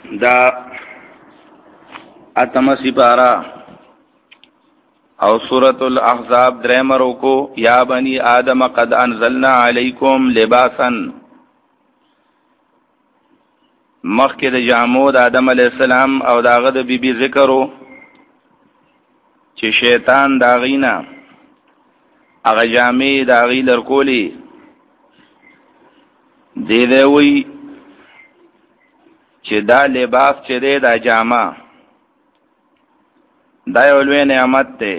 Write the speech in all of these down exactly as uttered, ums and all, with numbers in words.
دا اتم سپارا او سورۃ الاحزاب دریم رکو یا بنی آدم قد انزلنا علیکم لباسا مخکې د جامو د آدم علی السلام او داغه د بیبي ذکرو چې شیطان داغینا هغه جامې داغی لرکولی دی دی وی چې دا لباس چې دی دا جامه دا یو لوی نعمت دی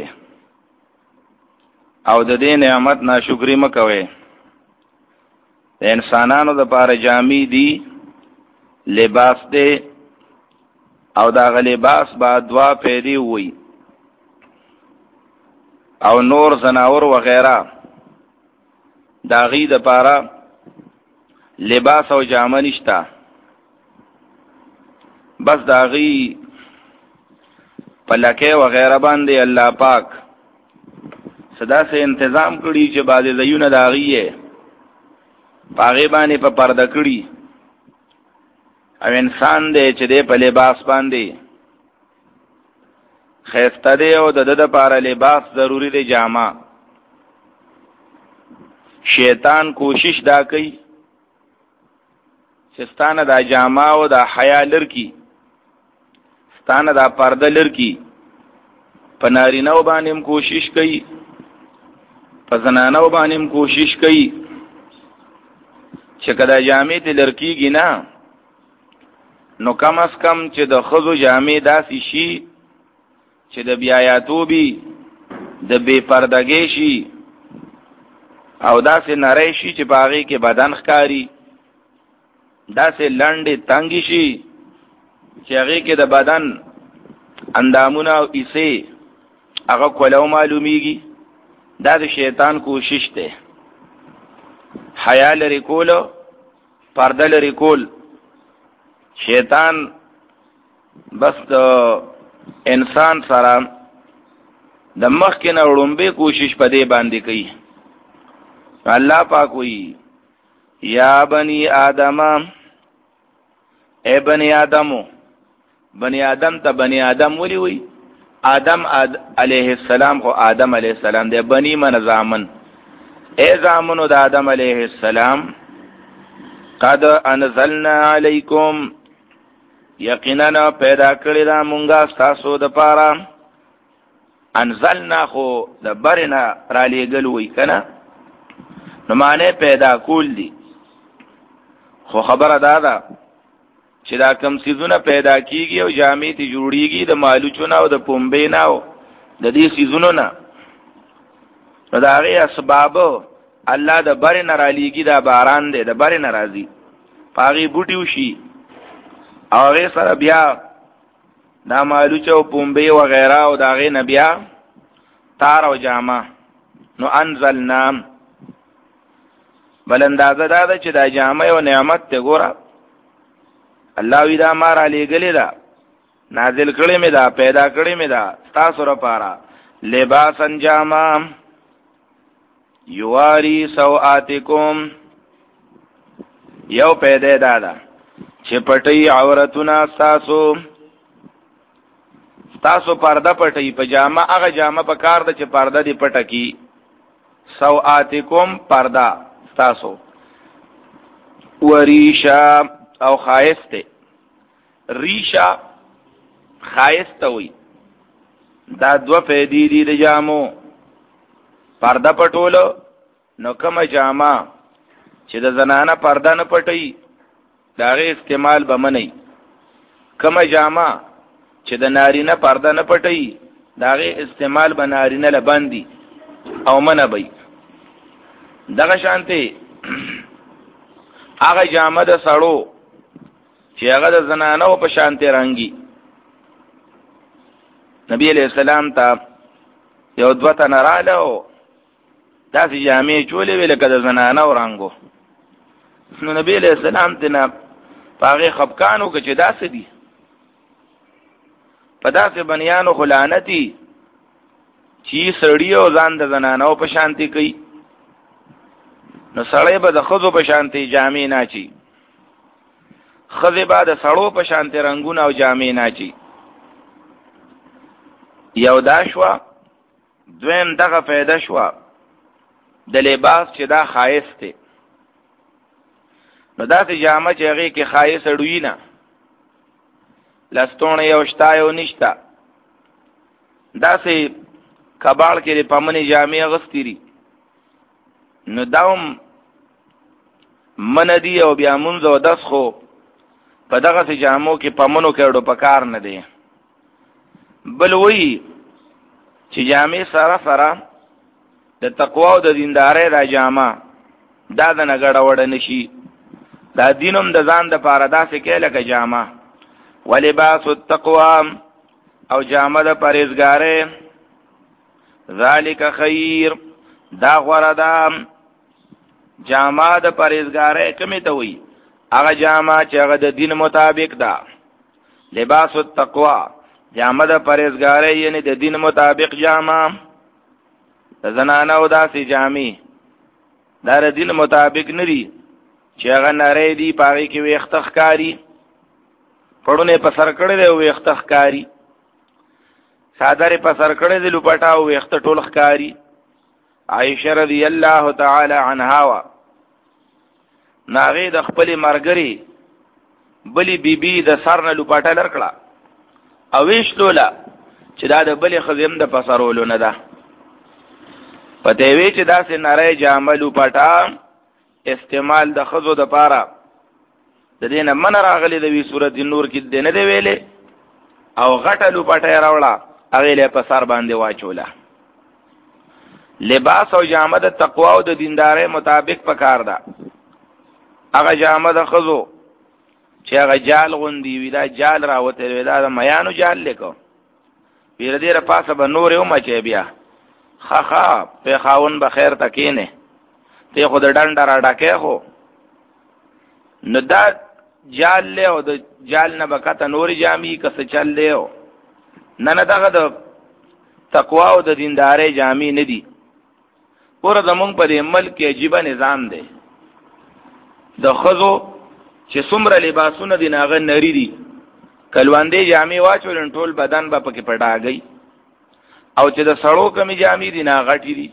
او د دې نعمت ناشکری مکوئ. د انسانانو د پاره جامې دي لباس دی او دا غ لباس با دوا پیری وي او نور زناور وغیرہ دا غي د پاره لباس او جامه نشتا، بس دا غي پلکه وغیرہ باندې الله پاک صدا سے انتظام کړي چې بعض زيونه دا غي پاغه باندې په پرده کړي او انسان دې چې دې په لباس باندې خیسته دی او د د لپاره لباس ضروری دی جامه. شیطان کوشش دا کوي چې ستانه دا جامه او دا حیا لرکی، ستانه دا پرده لرکی، په نارینه باندې هم کوشش کوي، په زنانه باندې هم کوشش کوي چې کدا جامې ته لرکیږي نه نو کم از کم چې د خزو جامې داسې شي چې د بیایاتوبی د بے پردګۍ شي او داسې نری شي چې باغې کې بدن ښکاری، داسې لنډې تنګې شي چې هغې کې د بدن اندامونه او ایسې هغه کولو معلومیږي. دا د شیطان کوشش دی، حیا لري کول، پرده لري کول. شیطان بس د انسان سره د مخکې نه وړومبې کوشش په دې باندې کوي. الله پاک وایي یا بنی آدم، اے بنی آدمو. بنی آدم ته بنی آدم ولی وی؟ آدم آد علیہ السلام خو آدم علیہ السلام دی، بنی من زامن. اے زامنو د آدم علیہ السلام قد انزلنا علیکم، یقینا پیدا کړی دا مونږه تاسو د پاره. انزلنا خو د برنا را لېګل وی کنه، نو معنی پیدا کول دي. خو خبره دا ده چې دا کم سیزونه پیدا کیږي او جامې ته جوړیږي د مالوچونه او د پومبې نه او د دې سیزونو نه، نو دا غي اسباب الله د بر نه را لېږي. دا باران دی د بر نه راځي، پاغي بوټي وشي او هغه سره بیا دا مالوچه او پومبې وغیرہ او دا غي نه بیا تار او جامه. نو انزلنا بل اندازه دا ده چې دا جامه او نعمت ته ګوره الله وی دا ما را لېږلې ده، نازل کړې مې ده، پیدا کړې مې ده تاسو لپاره لباسا جامه یواری سوآتکم. یو پیدا ده ده چې پټي عورتونه تاسو تاسو پرده پټي په جامه، هغه جامه په کار ده چې پرده دی پټه کی. سوآتکم پرده تاسو، وریشا او خایسته. ریشا خایسته وي، دا دو پیدې دي د جامو. پرده پټولو نو کومه جامه چې د زنانه پرده نه پټي داغه استعمال به منئ، کومه جامه چې د نارینه پرده نه پټي داغه استعمال به نارینه لبندي او منبي. دغه شانته هغه جامه د سړو چې هغه د زنانو په شانته رنگي. نبی علیہ السلام ته یو دوته نراله او داسې جامې چولې ویل کده زنانو رنگو. نو نبی علیہ السلام ته نه پاغه خفقانو کې چې داسې دي، په داسې بنیانو خلانتی چې سړی او ځان د زنانو په شانتي کوي، نو سړی به د خزو په شانتي جامې نه چی. خزه با د سړو په شان رنگونه او جامې ناچي. یو دا شوا. دویم دغه فائدہ شوا د لباس چې دا خایس دی. نو دا ته جامه چې هغه کې خایس اړوي نه لستون یو شتا یو نشتا دا سه کباړ کې په منی جامې غستری نو داوم من دی او بیا منځ او داس خو په دغه سه جامو کې پمنو کېړو پکار نه دی. بل وی چې جامې سره سره د تقوا او د دیندارۍ را جامه دا د نګړه وړ نشي. دا دینم د ځان د پاره داسې کې لکه جامه ولباس التقوا او جامه د پرهیزګارۍ ذالک خیر دا غوړه ده. جامه د پرهیزګارۍ کومې ته وایي؟ هغه جامه چې هغه د دین مطابق ده. لباس التقوا جامه د پرهیزګارۍ یعنی د دین مطابق جامه. د زنانه او داسې جامې دا د دین مطابق نه دي چې هغه نری دي پاغې کې ویښته ښکاري پړونه په سر کړی دی او ویښته ښکاري څادرې په سر کړی دی لوپټه او ویښته ټول ښکاري. عائشه رضی الله تعالی عنها وا ناغې د خپلې مرګري بلی بیبي د سر نه لوپټه لرکړه او ویشتوله چې دا د بلې ښځې د پسرولو نه ده. پته وی چې داسې نری جامه لوپټه استعمال د ښځو د پاره د دې نه من راغلی د وی سورۃ النور کې د نه دی ویلې او غټه لوپټه یې راوړه هغې له په سر باندې واچوله. لباس او جامه د تقوا او د دیندارۍ مطابق پکار ده. هغه جامه د ښځو چې هغه جال غوندي وي دا جال راوته وي دا د میانو جال لیکو پیر دې را پاسه به نور یو مچې بیا خا خا په خاون به خیر تکینه ته خود ډنډ را ډکه خو نو دا جال له او د جال نه بکته نور جامي کس چل له نه نه دغه د تقوا او د دیندارۍ جامي نه دي. پور زمونږ په دې ملک عجیب نظام دی. د خزو چې څومره لباسونه دي ناغه نری دي کلواندې جامې واچول ټول بدن به پکې پټاږي او چې د سړو کمی جامې دي ناغټي دي.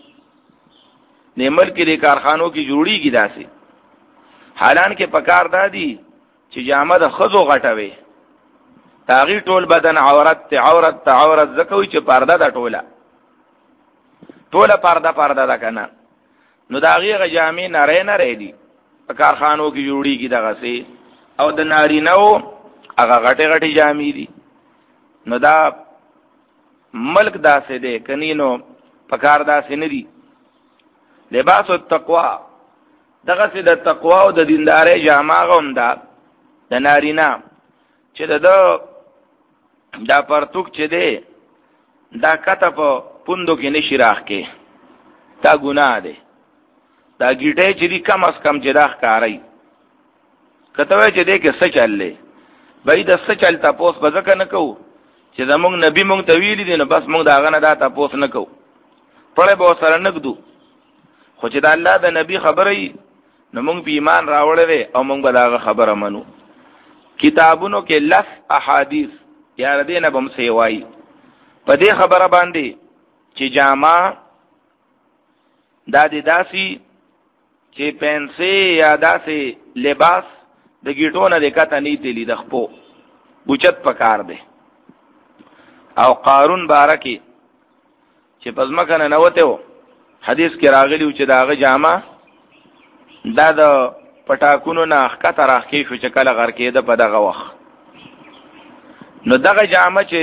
نیمل کې د کارخانو کې جوړیږي داسې حالان کې پکار دادي چې جامه د خزو غټوي تاغي ټول بدن عورت ته عورت ته عورت زکوي چې پرده ده ټوله ټوله پرده پرده ده کنه نو داغي غجامې نری نری دي په کارخانو کې جوړیږي دغه سي او د نارینهو هغه غټي غټي جامې دي. نو دا ملک داسې دی کنينو پکار داسې نه دي. لباس التقوا دغه سي د تقوا او د دیندارۍ جامه غوم ده د نارینه چې د دا پرتوک چې دی دا کته په پوندو کې نشي راخ کې دا ګناه دی. دا ګیټه چې دی کم از کم چې دا ښکاري کته وای چې دې کې څه چللې بای د څه چل تاسو په ځکه نه کوو چې زمونږ نبی مونږ ته ویلي دي نو بس مونږ دا غنه دا تاسو نه کوو پړې به سره نګدو خو چې د الله د نبی خبرې نو مونږ په ایمان راوړې او مونږ به دا خبره منو. کتابونو کې لس احادیث یا دې نه بم سی وای په دې خبره باندې چې جامه دا دې داسي چې پنسي یا داسې لباس د گیټونه د کته نیتی لی د خپو بوچت پکار دی. او قارون بارکی چې پزمکه نه نوته و حدیث کې راغلی چې داغه جامه دا د پټاکونو نه ښکته راخې شو چې کله غر کېده په دغه وخت نو دغه جامه چې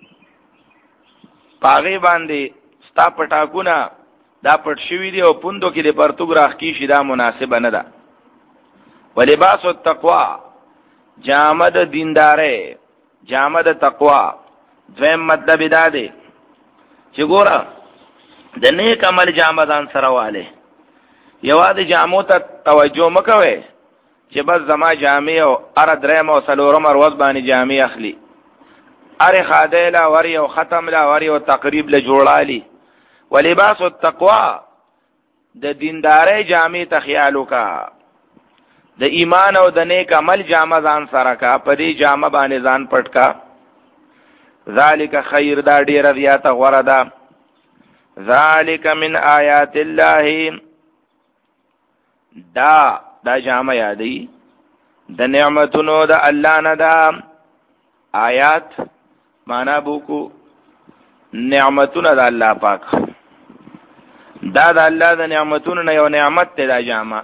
پاغې باندې ستا پټاکونه دا پټ شوي دي او پوندو کې د پرتوګ راخې شي دا مناسبه نه ده. ولباس التقوا جامه د دیندارۍ جامه د تقوا دویم مطلب دا دی چې ګوره د نیک عمل جامه ځان سره واله یوازې جامو ته توجه مکوئ چې بس زما جامې او ار درېم او څلورم ورځ باندې جامې اخلي اره خاده لا وری او ختم لا وری او تقریب له جوړالي. ولباس التقوا د دیندارۍ جامې ته خیال وکا د ایمان او د نیک عمل جامه ځان سره کا، په دې جامه باندې ځان پټ کا. ذالک خیر، دا ډیره زیاته غوره ده. ذالک من آیات الله، دا دا جامه یادی د نعمتونو د الله نه ده. آیات معنا بوکو نعمتونه د الله پاک، دا د الله د نعمتونو نه یو نعمت ته دا جامه.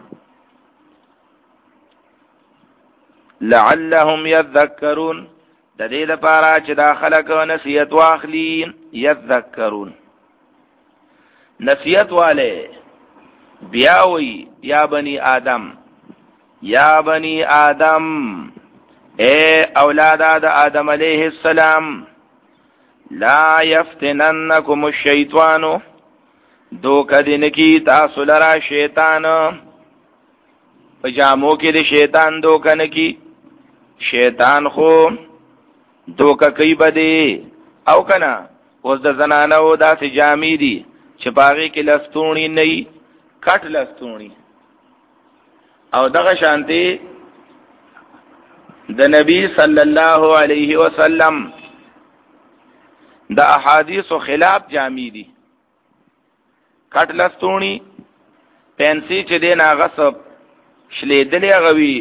لعلهم یذکرون، د دې لپاره چې دا خلک نصیحت واخلي. یذکرون نصیحت والے بیاوی یا بنی آدم، یا بنی آدم، اے اولاد د آدم علیہ السلام، لا یفتننکم الشیطان، دوکه دین کی تاسو لرا شیطان. په جامو کې د شیطان دوکه نه کی، شیطان خو دوکه کوي بده او کنه. اوس د زنانو داسې جامې دي چې باغې کې لستوڼي نه وي، کټ لستوڼي. او دغه شانتي د نبی صلی الله علیه وسلم د احادیثو خلاف جامې دي، کټ لستوڼي. پنسي چې دی ناغصب شلیدلې غوي،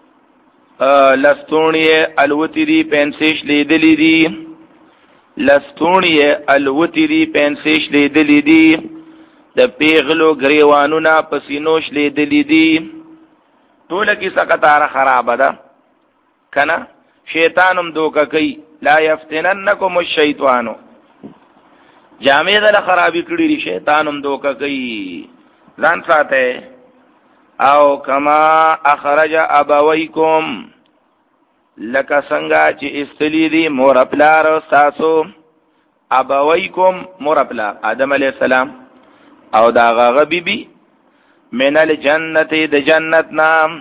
لستوڼي الوتی دي، پنسي شلیدلې دي، لستوڼي الوتی دي، پنسي شلیدلې دي، د پیغلو گریوانونه پسینو شلیدلې دي. ټوله کې سقطاره خراب ده کنه. شیطانم دوکه کوي. لا یفتننکم الشیطان، جامې دل خرابې کړې دي، شیطانم دوکه کوي. ځان ساته. او کما اخرج ابویکم، لکه څنګه چې استلی دي مور پلار تاسو. ابویکم مور پلار آدم علیہ السلام او دا غغه بیبي، من الجنت د جنت نام،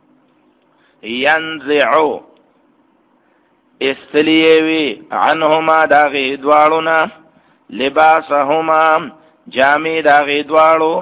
ینزعو استلیوی عنهما داغی دوالونا، لباسهما جامی داغی دوالو،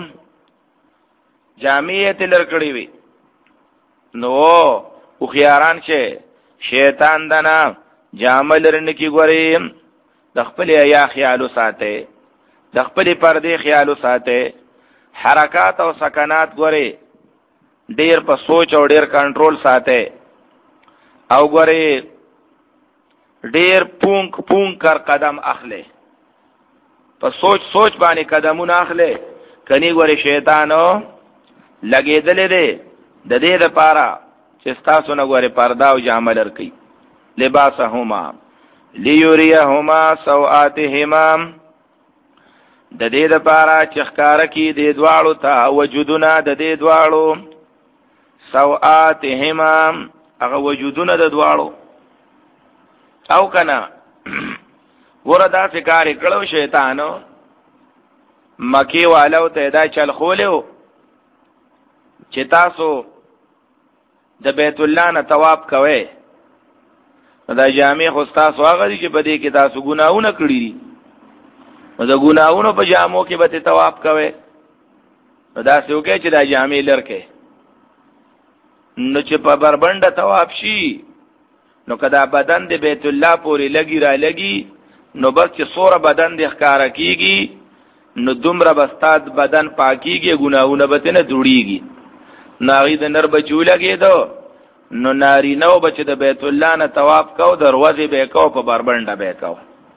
جامی تلر کڑی وی. نو او خیاران چه شیطان دنا جامل رنکی گوریم، دخپلی ایا خیالو ساته، دخپلی پردی خیالو ساته. حرکات او سکنات گوری ډیر په سوچ او ډیر کنټرول ساته. او گوری ډیر پونک پونک کر قدم اخله، په سوچ سوچ باندې قدمونه اخله. کني گوری شیطانو لګیدلې ده د دې لپاره چې تاسو نه گوری پردا او جامه لرکی. لباسهما لیوریهما سوآتهما، د دې لپاره چې ښکارا کی د دواړو ته وجودونه د دې دواړو. سوآتهما هغه وجودونه د دواړو. او کنا وردا فکر کړو شیطانو مکی والو ته دا چل خولیو چې تاسو د بیت الله نه طواف کوئ. دا جامع خو تاسو هغه دي چې په دې کې تاسو ګناهونه کړی دي، نو د ګناهونو په جامو کې به طواف کوئ. نو دا څه وکړي چې دا جامع لرکې، نو چې په بربنده طواف شي، نو کدا بدن د بیت الله پورې لګي را لګي، نو بس چې سوره بدن د ښکارا کیږي، نو دومره بستاد بدن پاکیږي، ګناهونه به نه جوړیږي. ناغي د نر بچو لګیدو، نو ناری نو بچ د بیت الله نه طواف کو، دروازه به کو، په بربنده به کو.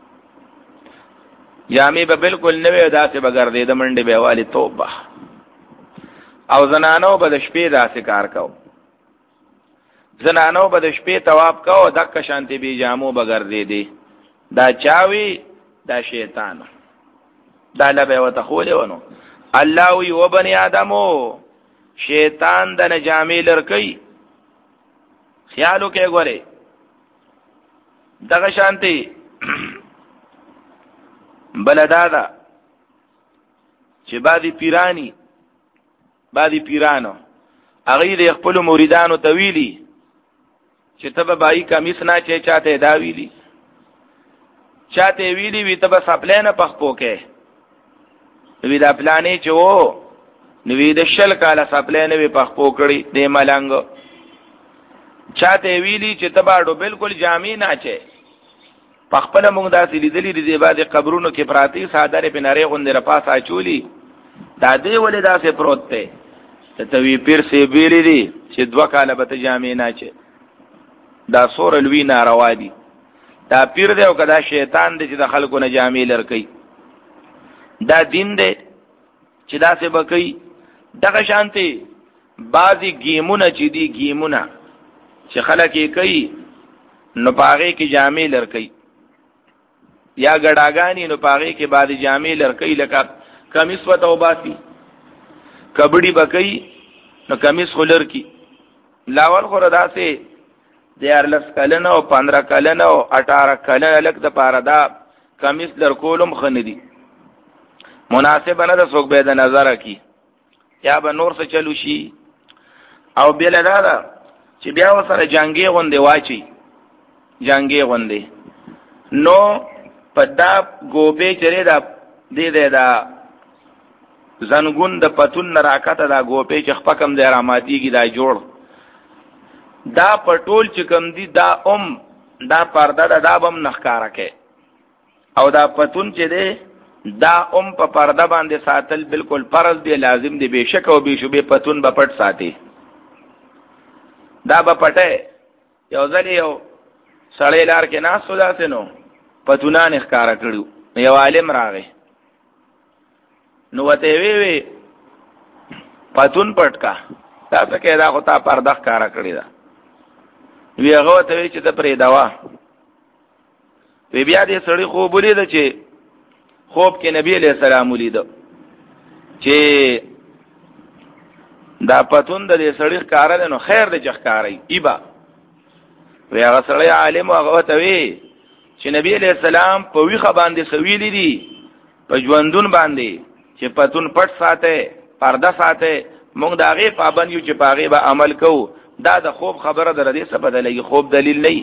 جامع به بالکل نوې داسې بغردې د منډه به والی توبه. او زنانو به د شپې داسې کار کو، زنانو به د شپې طواف کو، دک شانتی به جامو بغردې دي. دا چاوي دا شیطان، دا لبه وتخول ونو. الله وی و بنی آدمو، شیطان د نجامې لرکی. خیالو کې غوري دغه شانتی بلدادا چې بعضی پیرانی بعضی پیرانو هغه د خپل مریدانو تویلی چې تبه بای کمیس نه چې چاته دا ویلی، چاته ویلی وی تبه سپلینه پخپو کې وی دا پلانې چې وو نو وی د شل کاله سپلینه وی پخپو کړی د ملنګ چاته ویلی چې تباړو بالکل جامې نه چي پخپل موږ داسې لیدلې دي بعد قبرونو کې پراتی صادره په نری غوندې را پاسه چولی دا دې ولې داسې پروت دی ته توی پیر سی بیری دي چې دوه کاله به ته جامې نه چي دا سور لوی ناروا دي دا پیر دی او کدا شیطان دی چې د خلکو نه جامې لرکي دا دین دی چې دا څه بکئی دغه شانتي بعضی گیمونه چې دي گیمونه چې خلک یې کوي نو پاغه کې جامې لرکي یا ګډاګانی نو پاغه کې بعد جامې لرکي لکه کمیس وتو باسي کبډي بکئی نو کمیس خلر کی لاول خو رداسه دیار لس کلن او پندرہ کلن او اٹھارہ کلن لک د پاره دا کمیس لرکولم خندي مناسب نه د سوق به د نظر کی یا به نور څه چلو شي او بل دا دا چې بیا وسره جنگي غوندې واچي جنگي غوندې نو پدا ګوبه چره دا دې دې دا زنګون د پتون نراکته دا ګوبه چې خپکم د راماتيږي دا جوړ دا پټول چې کم دي دا ام دا پرده دا, دا بم نخکارا کې او دا پتون چې دی دا ام په پرده باندې ساتل بالکل فرض دی لازم دی بشک او بشوبه پتون به پټ ساتي دا به پټه یو ځل یو سړی لار کې ناس ودا سينو پتونان ښکارا کړو یو عالم راغی نو وته وی وی پتون پټ کا تاسو کې دا خو تا پرده ښکارا کړی دا وی هغه ته وی چې ته پرې دوا وی بیا دې سړی خوب ولید چې خوب کې نبی علیہ السلام ولید چې دا پتون د دې سړی ښکارا نو خیر دې ښکارای ایبا وی هغه سړی عالم هغه ته وی چې نبی علیہ السلام په ویخه باندې سویلی دي په ژوندون باندې چې پتون پټ ساته پرده ساته موږ دا غي پابند یو چې پاغه به عمل کوو دا د خوب خبره در دې څه بدلېږي خوب دلیل نه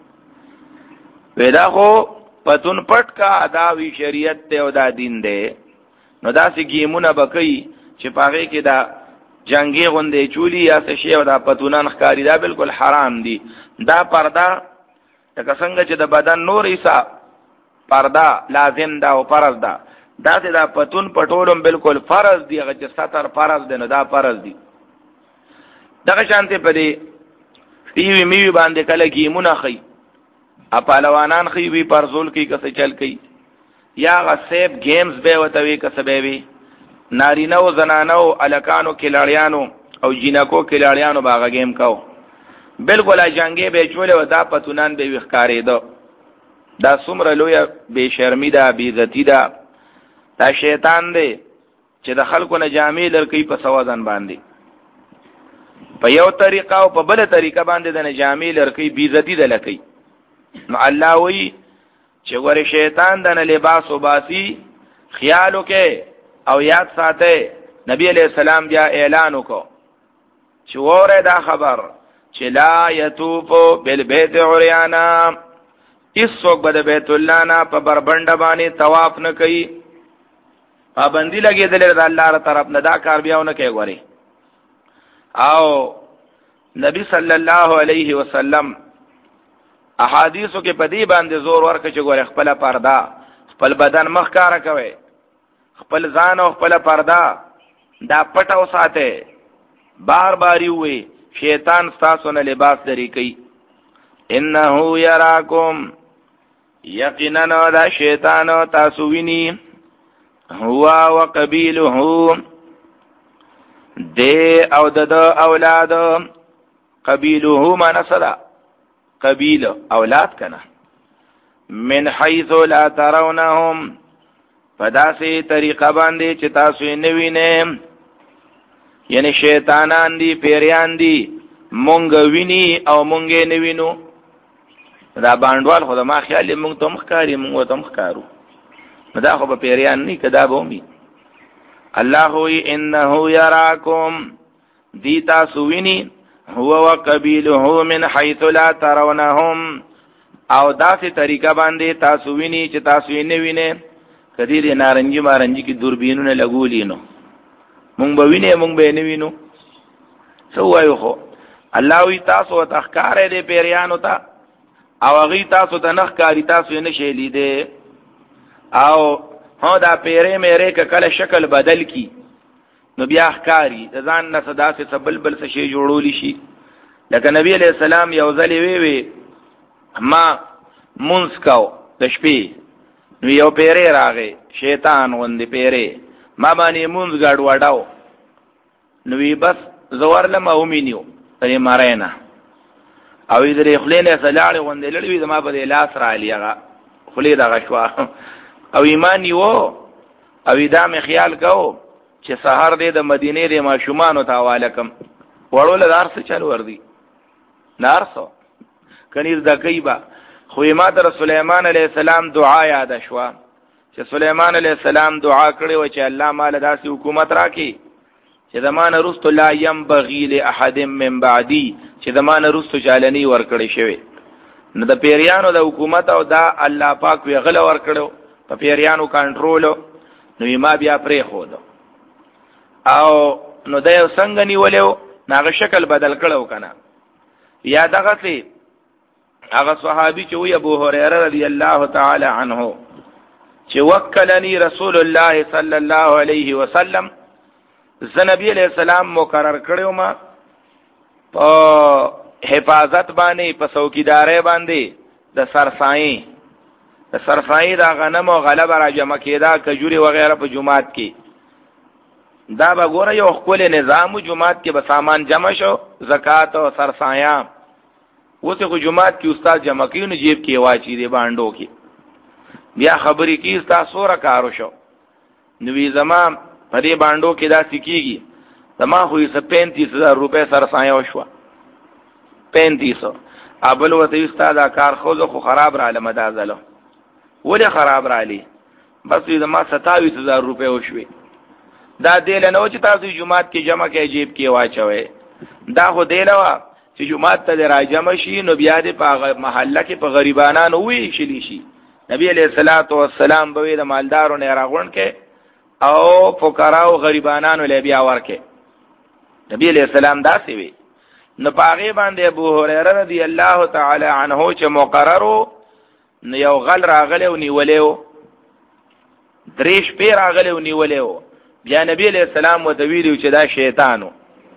پیدا خو پتون پټ کا ادا وی شریعت ته او دا دین دی نو دا سې گیمونه بکئی چې پاغه کې دا جنگي غوندې چولی یا څه شی او دا پتونان ښکاری دا بالکل حرام دي دا پرده تک څنګه چې د بدن نور ایسا پرده لازم دا او فرض ده دا ته دا پتون پټولم بالکل فرض دی هغه چې ستر فرض دی نو دا فرض دی دغه شانته پدې ټي وي می باندې کله گیمونه خي اپالوانان خي وی پرزول کی کسه چل کی یا غسیب گیمز به وتوي کسه به وی نارینه او زنانه او الکانو کلاړیانو او جینکو کلاړیانو باغ گیم کاو بالکل جنگي به چوله ودا پتونان به وښکارې دو دا څومره لوی بے شرمی ده بے عزتی ده دا شیطان دی چې د خلکو نه جامې لرکې په سوازن باندې په یو طریقه او په بل طریقه باندې د نه جامې لرکې بے عزتی ده لکې نو الله وی چې ور شیطان د نه لباس وباسي خیالو کې او یاد ساته نبی علیہ السلام بیا اعلان وکړو چې وره دا خبر چې لا یطوفو بالبیت عریانا اس څوک به د بیت الله نه په بربند باندې طواف نه کوي پابندی لګیدل د الله تعالی طرف نه دا کار بیاونه کوي غوري او نبی صلی الله علیه وسلم احادیثو کې په دې باندې زور ورکړي چې غوري خپل پرده خپل بدن مخ کار کوي خپل ځان او خپل پرده دا پټو ساته بار بار وي شیطان تاسو نه لباس لري کوي انه یراکم یقینا دا شیطان تاسو ویني هو وقبیله دے او د اولاد قبیله من صدا قبیل اولاد کنا من حيث لا ترونهم فداسي طریقه باندې چې تاسو نه وینئ یعنی شیطانان دي پیریان دي مونږ ویني او مونږ نه وینو دا باندوال خو ما خیال مونږ ته مخکاری مونږ ته مخکارو دا خو په پیریان نه کدا بومي الله وی انه یراکم دی تاسو ویني هو وقبیله من حيث لا ترونهم او داسې طریقه باندې تاسو ویني چې تاسو یې نه وینئ کدی دې نارنجي مارنجي کې دوربینونه لګولې نو مونږ به ویني مونږ به نه وینو سو وایو خو الله وی تاسو ته ښکارې دې پیریانو ته او هغه تاسو ته نخ کاری تاسو نه شي لیدې او هو دا پیرې مېرې ک کله شکل بدل کی نو بیا ښکاری ځان نه صدا سے سبل بل څه شي جوړول شي لکه نبی علیہ السلام یو ځلې وی وی ما مونږ کاو د شپې نو یو پیرې راغی شیطان غوندې پیرې ما باندې مونږ غاډ وډاو نو وی بس زوار لم او مينيو پرې مارینا او دې خلینه سلاله غوندې لړوي زما په لاس را لیغه خلی دا غشوا او ایمان یو او دا مې خیال کو چې سحر دې د مدینه د ماشومان او حواله کم وړول دار څه چلو وردی نارسو کنيز د کیبا خو ما در سليمان عليه السلام دعا یاد شوا چې سليمان عليه السلام دعا کړې و چې الله مال داسې حکومت راکړي چې زمانه رستو لا ينبغي لاحد من بعدي چې زمانه رستو چالني ور کړی شوی نو د پیریانو د حکومت او دا الله پاک وی غل ور کړو په پیریانو کنټرول نو ما بیا پرې خو دو او نو د یو څنګه نیولیو ناغه شکل بدل کړو کنه یا دغه سي هغه صحابي چې وی ابو هريره رضی الله تعالی عنه چې وکلنی رسول الله صلی الله علیه وسلم نبی علیہ السلام مقرر کړو ما په حفاظت باندې په څوکیداري باندې د سرسایي د سرسایي دا غنم او غلب را جمع کېدا کجوري وغیرہ په جمعات کې دا به ګوره یو خپل نظام جمعات کې به سامان جمع شو زکات او سرسایا اوسه کو جمعات کې استاد جمع کیونه جیب کې واچي دی باندې کې بیا خبرې کې استاد سوره کارو شو نوې زمام په دې باندې کې دا سکیږي زما خو یې پینتیس هزار روپے سرسایا وشو پینتیس ابل وته استاد کار خو خو خراب را علم دازلو ولې خراب را علي بس دې زما ستاویس هزار روپے وشوي دا دل نه و چې تاسو جمعات کې جمع کې جیب کې واچوي دا خو دل و چې جمعات ته را جمع شي نو بیا دې په محله کې په غریبانو وی شلی شي نبی علیہ الصلوۃ والسلام به د مالدارو نه راغون کې او فقراء او غریبانو له بیا ورکه نبی علیہ السلام دا سی وی نو پاغه باندې ابو هريره رضی الله تعالی عنہ چې مقررو نو یو غل راغله او نیولیو دریش پیر راغله او نیولیو بیا نبی علیہ السلام وتویلو چې دا شیطانو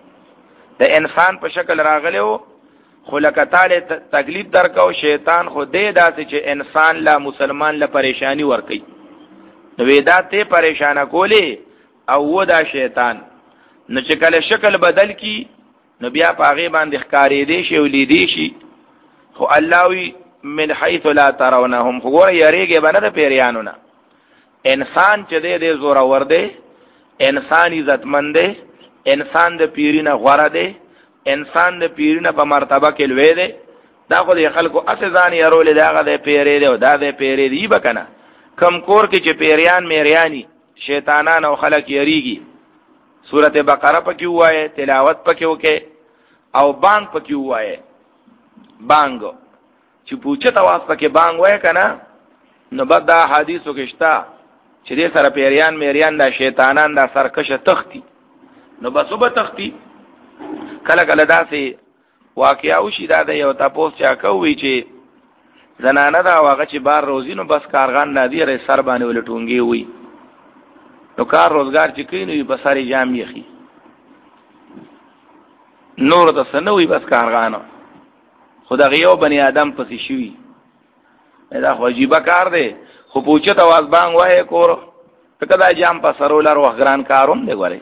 د انسان په شکل راغله خلق تعالی تکلیف درکاو شیطان خو دې داسې چې انسان لا مسلمان لا پریشانی ور کوي نو ودا ته پریشانه کولی او و دا شیطان نو چې کله شکل بدل کی نو بیا پاغه باندې ښکارې دی شی ولې دی شي خو الله وی من حيث لا ترونهم خو ګوره یریږي باندې د پیریانو نه انسان چې دې دې زوره ور دی انسان عزتمند دی انسان د پیرینه غوړه دی انسان د پیرینه په مرتبه کې لوی دی دا خو د خلکو اساسان یارول داغه د پیری دی او دا د پیری دی بکنه کم کور کې چې پیریان میریانی شیطانان او خلک یریږي سورته بقره پکې وایي تلاوت پکې وکي او بانګ پکې وایي بانګ چې پوښتنه تواس پکې بانګ وایي کنه نو بعد دا حدیثو کې شتا چې دې سره پیریان میریان دا شیطانان دا سرکشه تختی نو بس وب تختی کله کله داسې واقعا وشي دا د یو تاسو چا کوي چې زنانه دا واغه چې بار روزي نو بس کارغان نادي ر سر باندې ولټونګي وي نو کار روزګار چې کینوي په ساري جام یخي نور د سنوي بس کارغانو خدای یو بني ادم پسې شوی دا خو عجیب کار دی خو پوښتنه واز بانګ وای کور ته دا جام په سرولر وغران کاروم دی غوري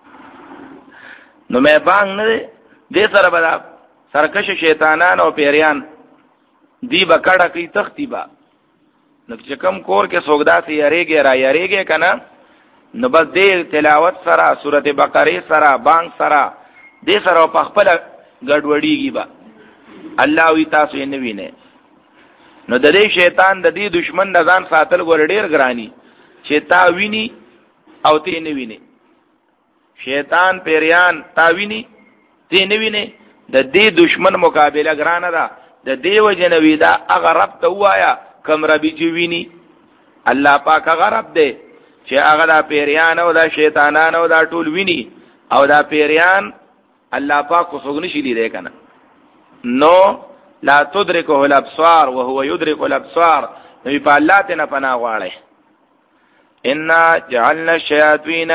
نو مې بانګ نه دې سره بلا سرکش شیطانان او پیریان دی با کڑا کی تختی با نو چې کم کور کې سوګدا سي یریږي را یریږي کنه نو بس دې تلاوت سره سورته بقره سره بانګ سره دې سره په خپل ګډوډیږي با الله وی تاسو یې نه ویني نو د دې شیطان د دې دشمن د ځان ساتل ګور ډیر ګرانی چې تا ویني او تی نه ویني شیطان پیریان تا ویني تی نه ویني د دې دشمن مقابله ګرانه ده د دیو جنوی دا هغه رب ته وایا کم ربی چې ویني الله پاک هغه رب دی چې هغه دا پیریان او دا شیطانان او دا ټول ویني او دا پیریان الله پاک کو څنګه شي لیدای کنه نو لا تدركه الابصار وهو يدرك الابصار، نو په الله ته نه پناه غواړي. ان جعلنا الشياطين،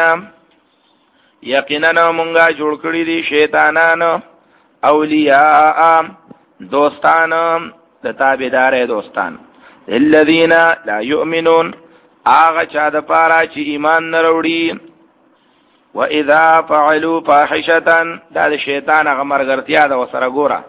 یقینا مونږه جوړ کړی دي شیطانان اولیاء دوستان، د تابعدار دوستان، الذين لا يؤمنون، هغه چا د پاره چې ایمان نه وروړي. واذا فعلوا فاحشه، دا د شیطان هغه مرګرتیا ده وسره ګوره،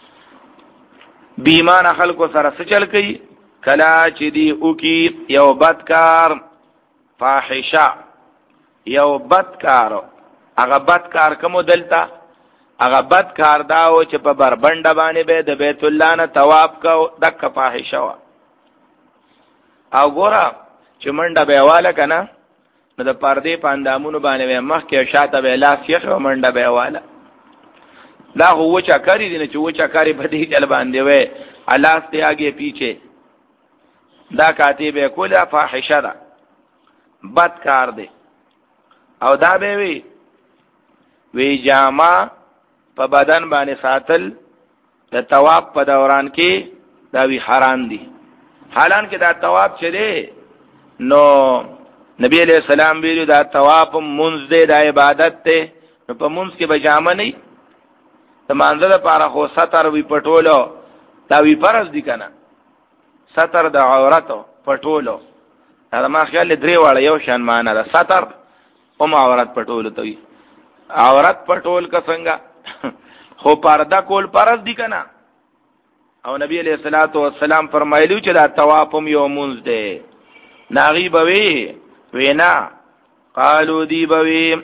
بیمان خلکو سره څه چل کوي، کلا چې دی او کی یو بدکار، فاحشه یو بدکار، هغه بدکار کوم دلته، هغه بدکار داو چې په بربنده باندې به د بیت الله نه طواف کو، دک فاحشه وا. او ګوره چې منډه به واله کنه، نو د پردې پاندامونو باندې مخ کې شاته به لاس یې خو منډه به واله، لا هو چا کاری دي نه چې و چا کاری په دې چل باندې وې الاس ته آگے پیچھے، دا کاتبه کوله فاحشه ده، بد کار دی. او دا به وی وی جامه په بدن باندې ساتل د طواف په دوران کې دا وی حرام دي. حالان کې دا طواف چره نو نبی علیہ السلام ویلو دا طواف منځ دی، دا عبادت ته، نو په منځ کې به جامه نه د مانزه لپاره خو ستر وی پټولو، دا وی فرض دي کنه، ستر د عورت پټولو، دا ما خیال درې واړه یو شان معنا ده، ستر او عورت پټولو ته وی، عورت پټول کا څنګه خو پرده کول فرض دي کنه. او نبی علیہ الصلوۃ والسلام فرمایلو چې دا طواف یو منځ دی. ناغي بوي وینا قالو دی بوي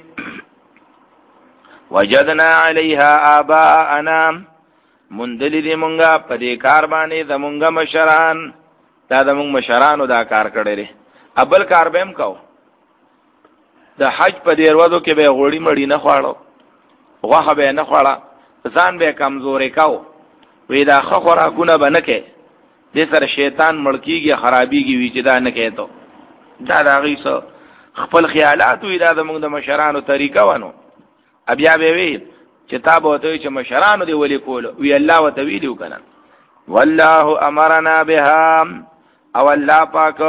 وجدنا عليها آباءنا، مندلی دی مونږه په دې کار باندې زمونږه مشران، دا زمونږ مشرانو دا کار کړی دی. ابل کار به هم کو، د حج په دې ورځو کې به غوړی مړی نه خواړو، غوښه به نه خواړه، ځان به کمزورې کاو، وی دا خو خوراکونه به نه کې، دې سره شیطان مړکیږي خرابيږي، وی چې دا نه کېته. دا دا غیسو خپل خیالات وی دا زمونږ د مشرانو طریقه ونه. بیا به وی چې تاسو وته چې مشرانو دی ولي کول، وی الله وتویلو کنه والله امرنا بها، او الله پاک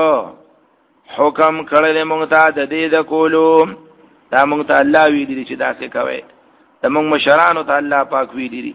حکم کړل موږ ته د دې د کولو، دا موږ ته الله وی دي چې دا څه کوي، د موږ مشرانو ته الله پاک وی دي.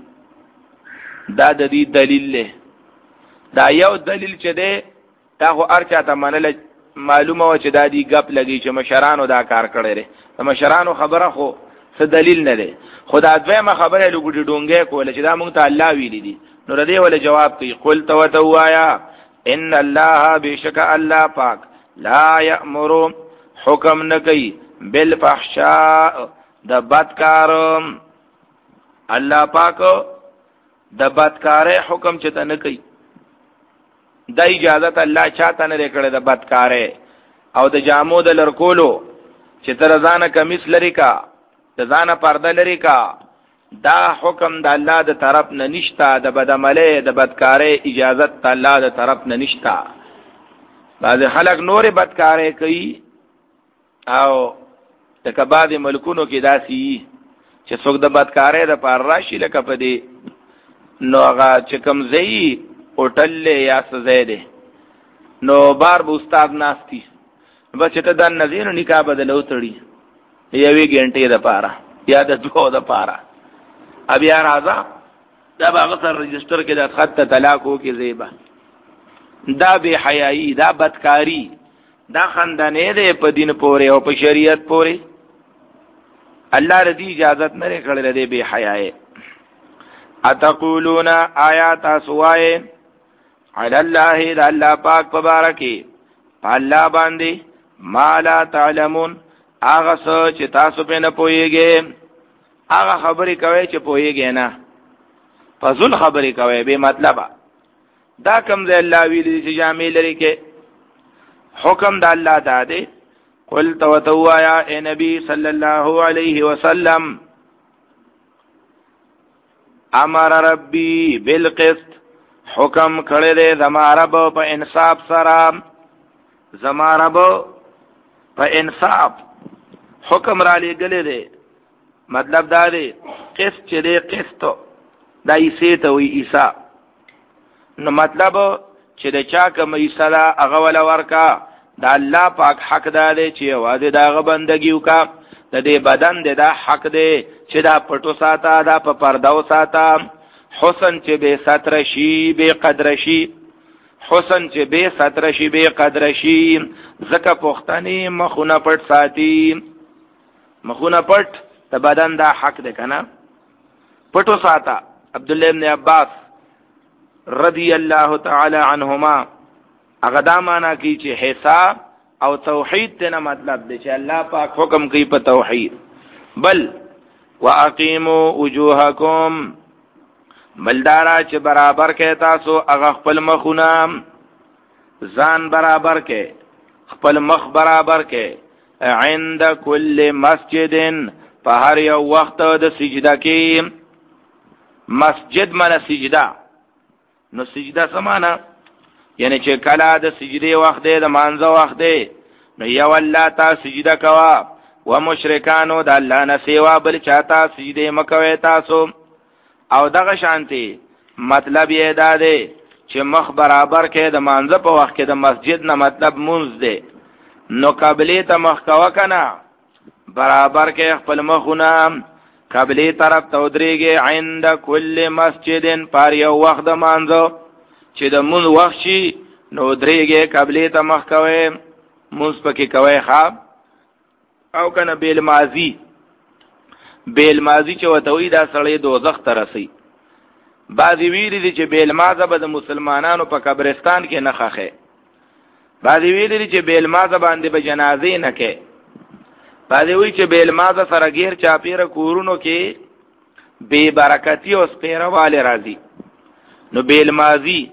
دا د دې دلیل له دا یو دلیل چې دی، دا خو ارچا ته منل معلومه و چې دا دی غپ لګی چې مشرانو دا کار کړی دی، د مشرانو خبره خو څه دلیل نه دی. خدا دویمه خبره لګوډي ډونګه کوله چې دا مونږ ته الله ویلی دي، نو ردی ول جواب کوي قل تو توایا ان الله بشک الله پاک لا یامر حکم نه کوي بالفحشاء د بدکار، الله پاک د بدکار حکم چته نه کوي، د اجازه الله چاته نه کړي د بدکار او د جامو د لړکولو چې تر ځانه کمیس لري کا د ځانه پرده لري کا، دا حکم د الله د طرف نه نشتا، د بدعمله د بدکارې اجازت الله د طرف نه نشتا. بعض خلک نور بدکارې کوي، او د کباد ملکونو کې داسي چې څوک د بدکارې د پر راشي لکه په دې نو هغه چې کم زئی هوټل یا سزیده نو بار به استاد ناشتي بس ته د نظیر نکاح بدلو تړي یوې غنټې د پاره یا د دوه د پاره، بیا راځه دا باغ سره رجستر کې د خط طلاقو کې زیبا، دا به حیايي، دا بدکاری، دا خندانه ده په دین پورې او په شریعت پورې. الله رضی اجازت نه کړل دې به حیاي. اتقولون آیات سوای علی الله د الله پاک مبارکی الله باندې ما لا تعلمون، هغه څه چې تاسو په نه پوهیږئ، هغه خبرې کوي چې پوهیږئ نه، فزول خبرې کوي به مطلب. دا کوم ځای الله ویلي چې جامع لري کې حکم د الله ته دی. قل تو تو یا اے نبی صلی الله علیه وسلم امر ربی بالقسط، حکم کړی دی زما رب په انصاف سره، زما رب په انصاف حکم را لګلې دی. مطلب دا دی قسط چې دی قسط دا عیسی ته وی عیسی. نو مطلب چې د چا کوم عیسی دا هغه ولا ورکا، دا الله پاک حق دی چې واده داغه بندګي وکا. د دې بدن د دا حق دی چې دا پټو ساته، دا په پرداو ساته. حسن چې به ستر شي به قدر شي، حسن چې به ستر شي به قدر شي. زکه پختنی مخونه پټ ساتي، مخونه پټ د بدن دا حق دی کنه، پټو ساته. عبد الله ابن عباس رضی الله تعالی عنهما هغه دا معنا کوي چې حساب او توحید ته مطلب دی چې الله پاک حکم کوي په توحید. بل واقیموا وجوهکم، بلدارا چې برابر کې تاسو هغه خپل مخونه، ځان برابر کې، خپل مخ برابر کې، عند کل مسجدن په هر یو وخت د سجده کې. مسجد معنا سجده. نو سجده سمانا یعنی چې کله د سجده وخت دی، د مانځه وخت دی، نو یو الله ته سجده کوا. و مشرکانو د الله نه سیوا بل چاته سجده مکوي تاسو. او دغه شانتی مطلب یې دا دی چې مخ برابر کې د مانځه په وخت کې د مسجد نه مطلب مونږ دی. نو قبله ته مخ کوا کنه، برابر کې خپل مخونه قبله طرف ته ودرېږي. عند کل مسجدن پر یو وخت د مانځه چې د مون وخت شي نو درېږي قبله ته مخ کوي، مونږ پکې کوي خواب او کنه بیل ماضی. بیل ماضی چې وتوی دا سړی دوزخ ته رسي. بعضی ویلي دي چې بیل ماضی به د مسلمانانو په قبرستان کې نه خخه، بعضی ویلي دي چې بیل ماضی باندې به جنازې نه کې، بعضی وی چې بیل ماضی سره غیر چاپیره کورونو کې بے برکتی او سپیرواله راځي. نو بیل ماضی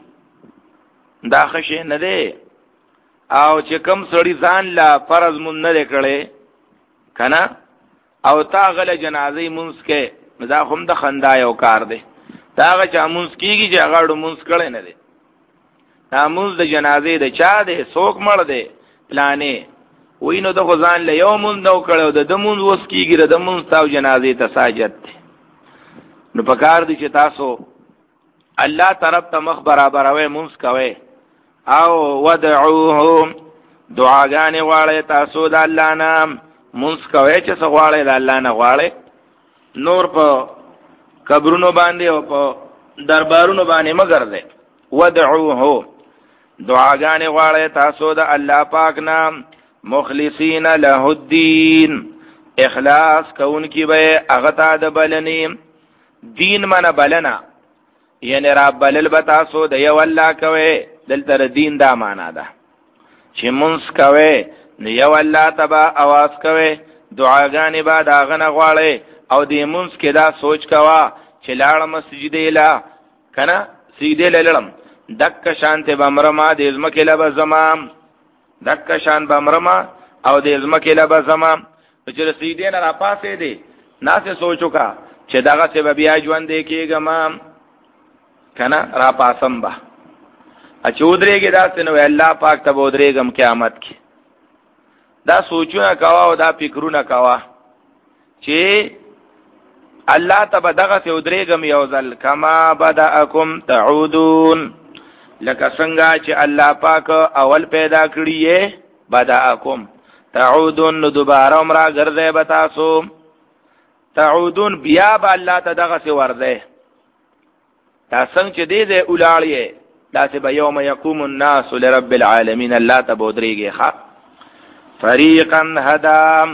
دا خشه نه ده. او چې کم سړی ځان لا فرض مون نه کړي کنه او تا غل جنازې مونږ کې، دا هم د خندا یو کار دی. دا هغه چې مونږ کیږي چې هغه مونږ کړي نه دي. دا مونږ د جنازې د چا دی، څوک مړ دی پلانې وینو د خدان له یو مونږ نو کړو د مونږ وس کیږي د مونږ تاو جنازې ته ساجد دی. نو پکار دي چې تاسو الله طرف ته مخ برابر وای مونږ کوي او ودعوه دعاګانې غواړي تاسو د الله نام مونږ کوي چې څو غواړي د الله نه غواړي. نور په قبرونو باندې او په دربارونو باندې مگر ده. ودعوه دعاګانې غواړي تاسو د الله پاک نام مخلصین له الدین، اخلاص کون کی به هغه ته د بلنی. دین معنا بلنا یعنی را بلل بتا سو د یو الله کوي. دلته دین دا معنا ده چې مونږ کوي نو یو الله تبا आवाज کوي، دعاګانې بعد هغه نه غواړي. او دې مونږ کې دا سوچ کوا چې لاړم سجده لا کنه سجده لړم دک شانته بمرما د ازمکه لبا زمام، دک شان بمرما او د ازمکه لبا زمام. چې سجده نه را پاسې دي ناسه سوچو کا چې داغه سبب بیا ژوند دی کېګم کنه را پاسم با اچودريږي دا څنګه الله پاک ته بودريګم قیامت کې. دا سوچونه کوا او دا فکرونه کوا چې الله ته بدغه ته ودريګم یو ځل کما بداکم تعودون، لکه څنګه چې الله پاک اول پیدا کړی یې بداکم تعودون نو دوباره عمره ګرځي بتاسو. تعودون بیا به الله ته دغه څه ورده تا څنګه چې دې دې اولاړې دا چې به یوم یقوم الناس لرب العالمین الله ته بودريږي. ښا فریقا هدا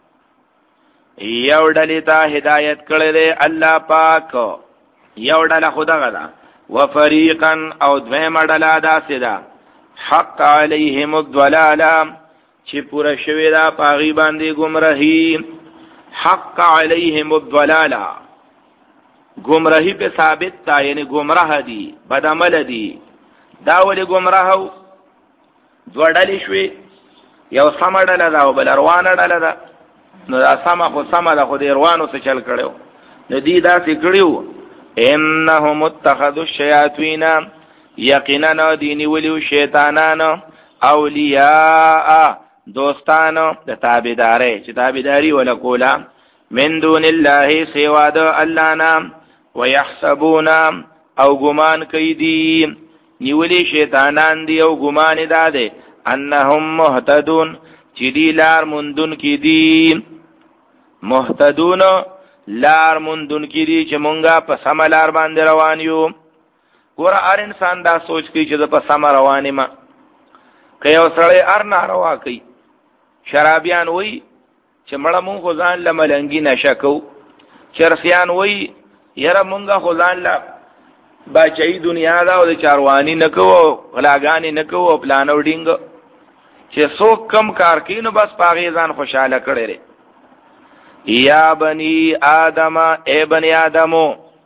یو ډلې ته هدایت کړل دی الله پاک، یو ډله خدا غدا. وفریقا او دویم ډله دا سدا حق علیهم الضلاله چې پورا شوی دا پاغي باندې گمراهی. حق علیهم الضلاله گمراهی په ثابت تا یعنی گمراه دي بدعمل دي. دا ولې گمراهو دوړلې شوي، یو سمړل دا او بل روان ډل دا. نو دا سم خو سم دا خو دې روانو څه چل کړو نو دی دا څه کړیو. انهم اتخذوا الشیاطین یقینا دینی ولیو شیطانانو اولیاء دوستانو د تابعداري چې تابعداري ولا کولا من دون الله سوا د الله نام ويحسبون او ګمان کوي دي نیولی شیطانان دی او ګمان داده انهم مهتدون چې دی لار مندون کی دی مهتدون لار مندون کی دی چې مونږه په سم لار باندې روان یو. ګور هر انسان دا سوچ کوي چې په سم روانې ما که یو سړی ار ناروا کوي شرابیان وای چې مړه مونږ خو ځان له ملنګي نشه کو چرسیان وای یره مونږه خو ځان له باچای دنیا دا او د چاروانی نکو غلاګانی نکو پلانو ډینګ چې څوک کم کار کوي نو بس پاغي ځان خوشاله کړي لري. یا بنی آدم اے بنی آدمو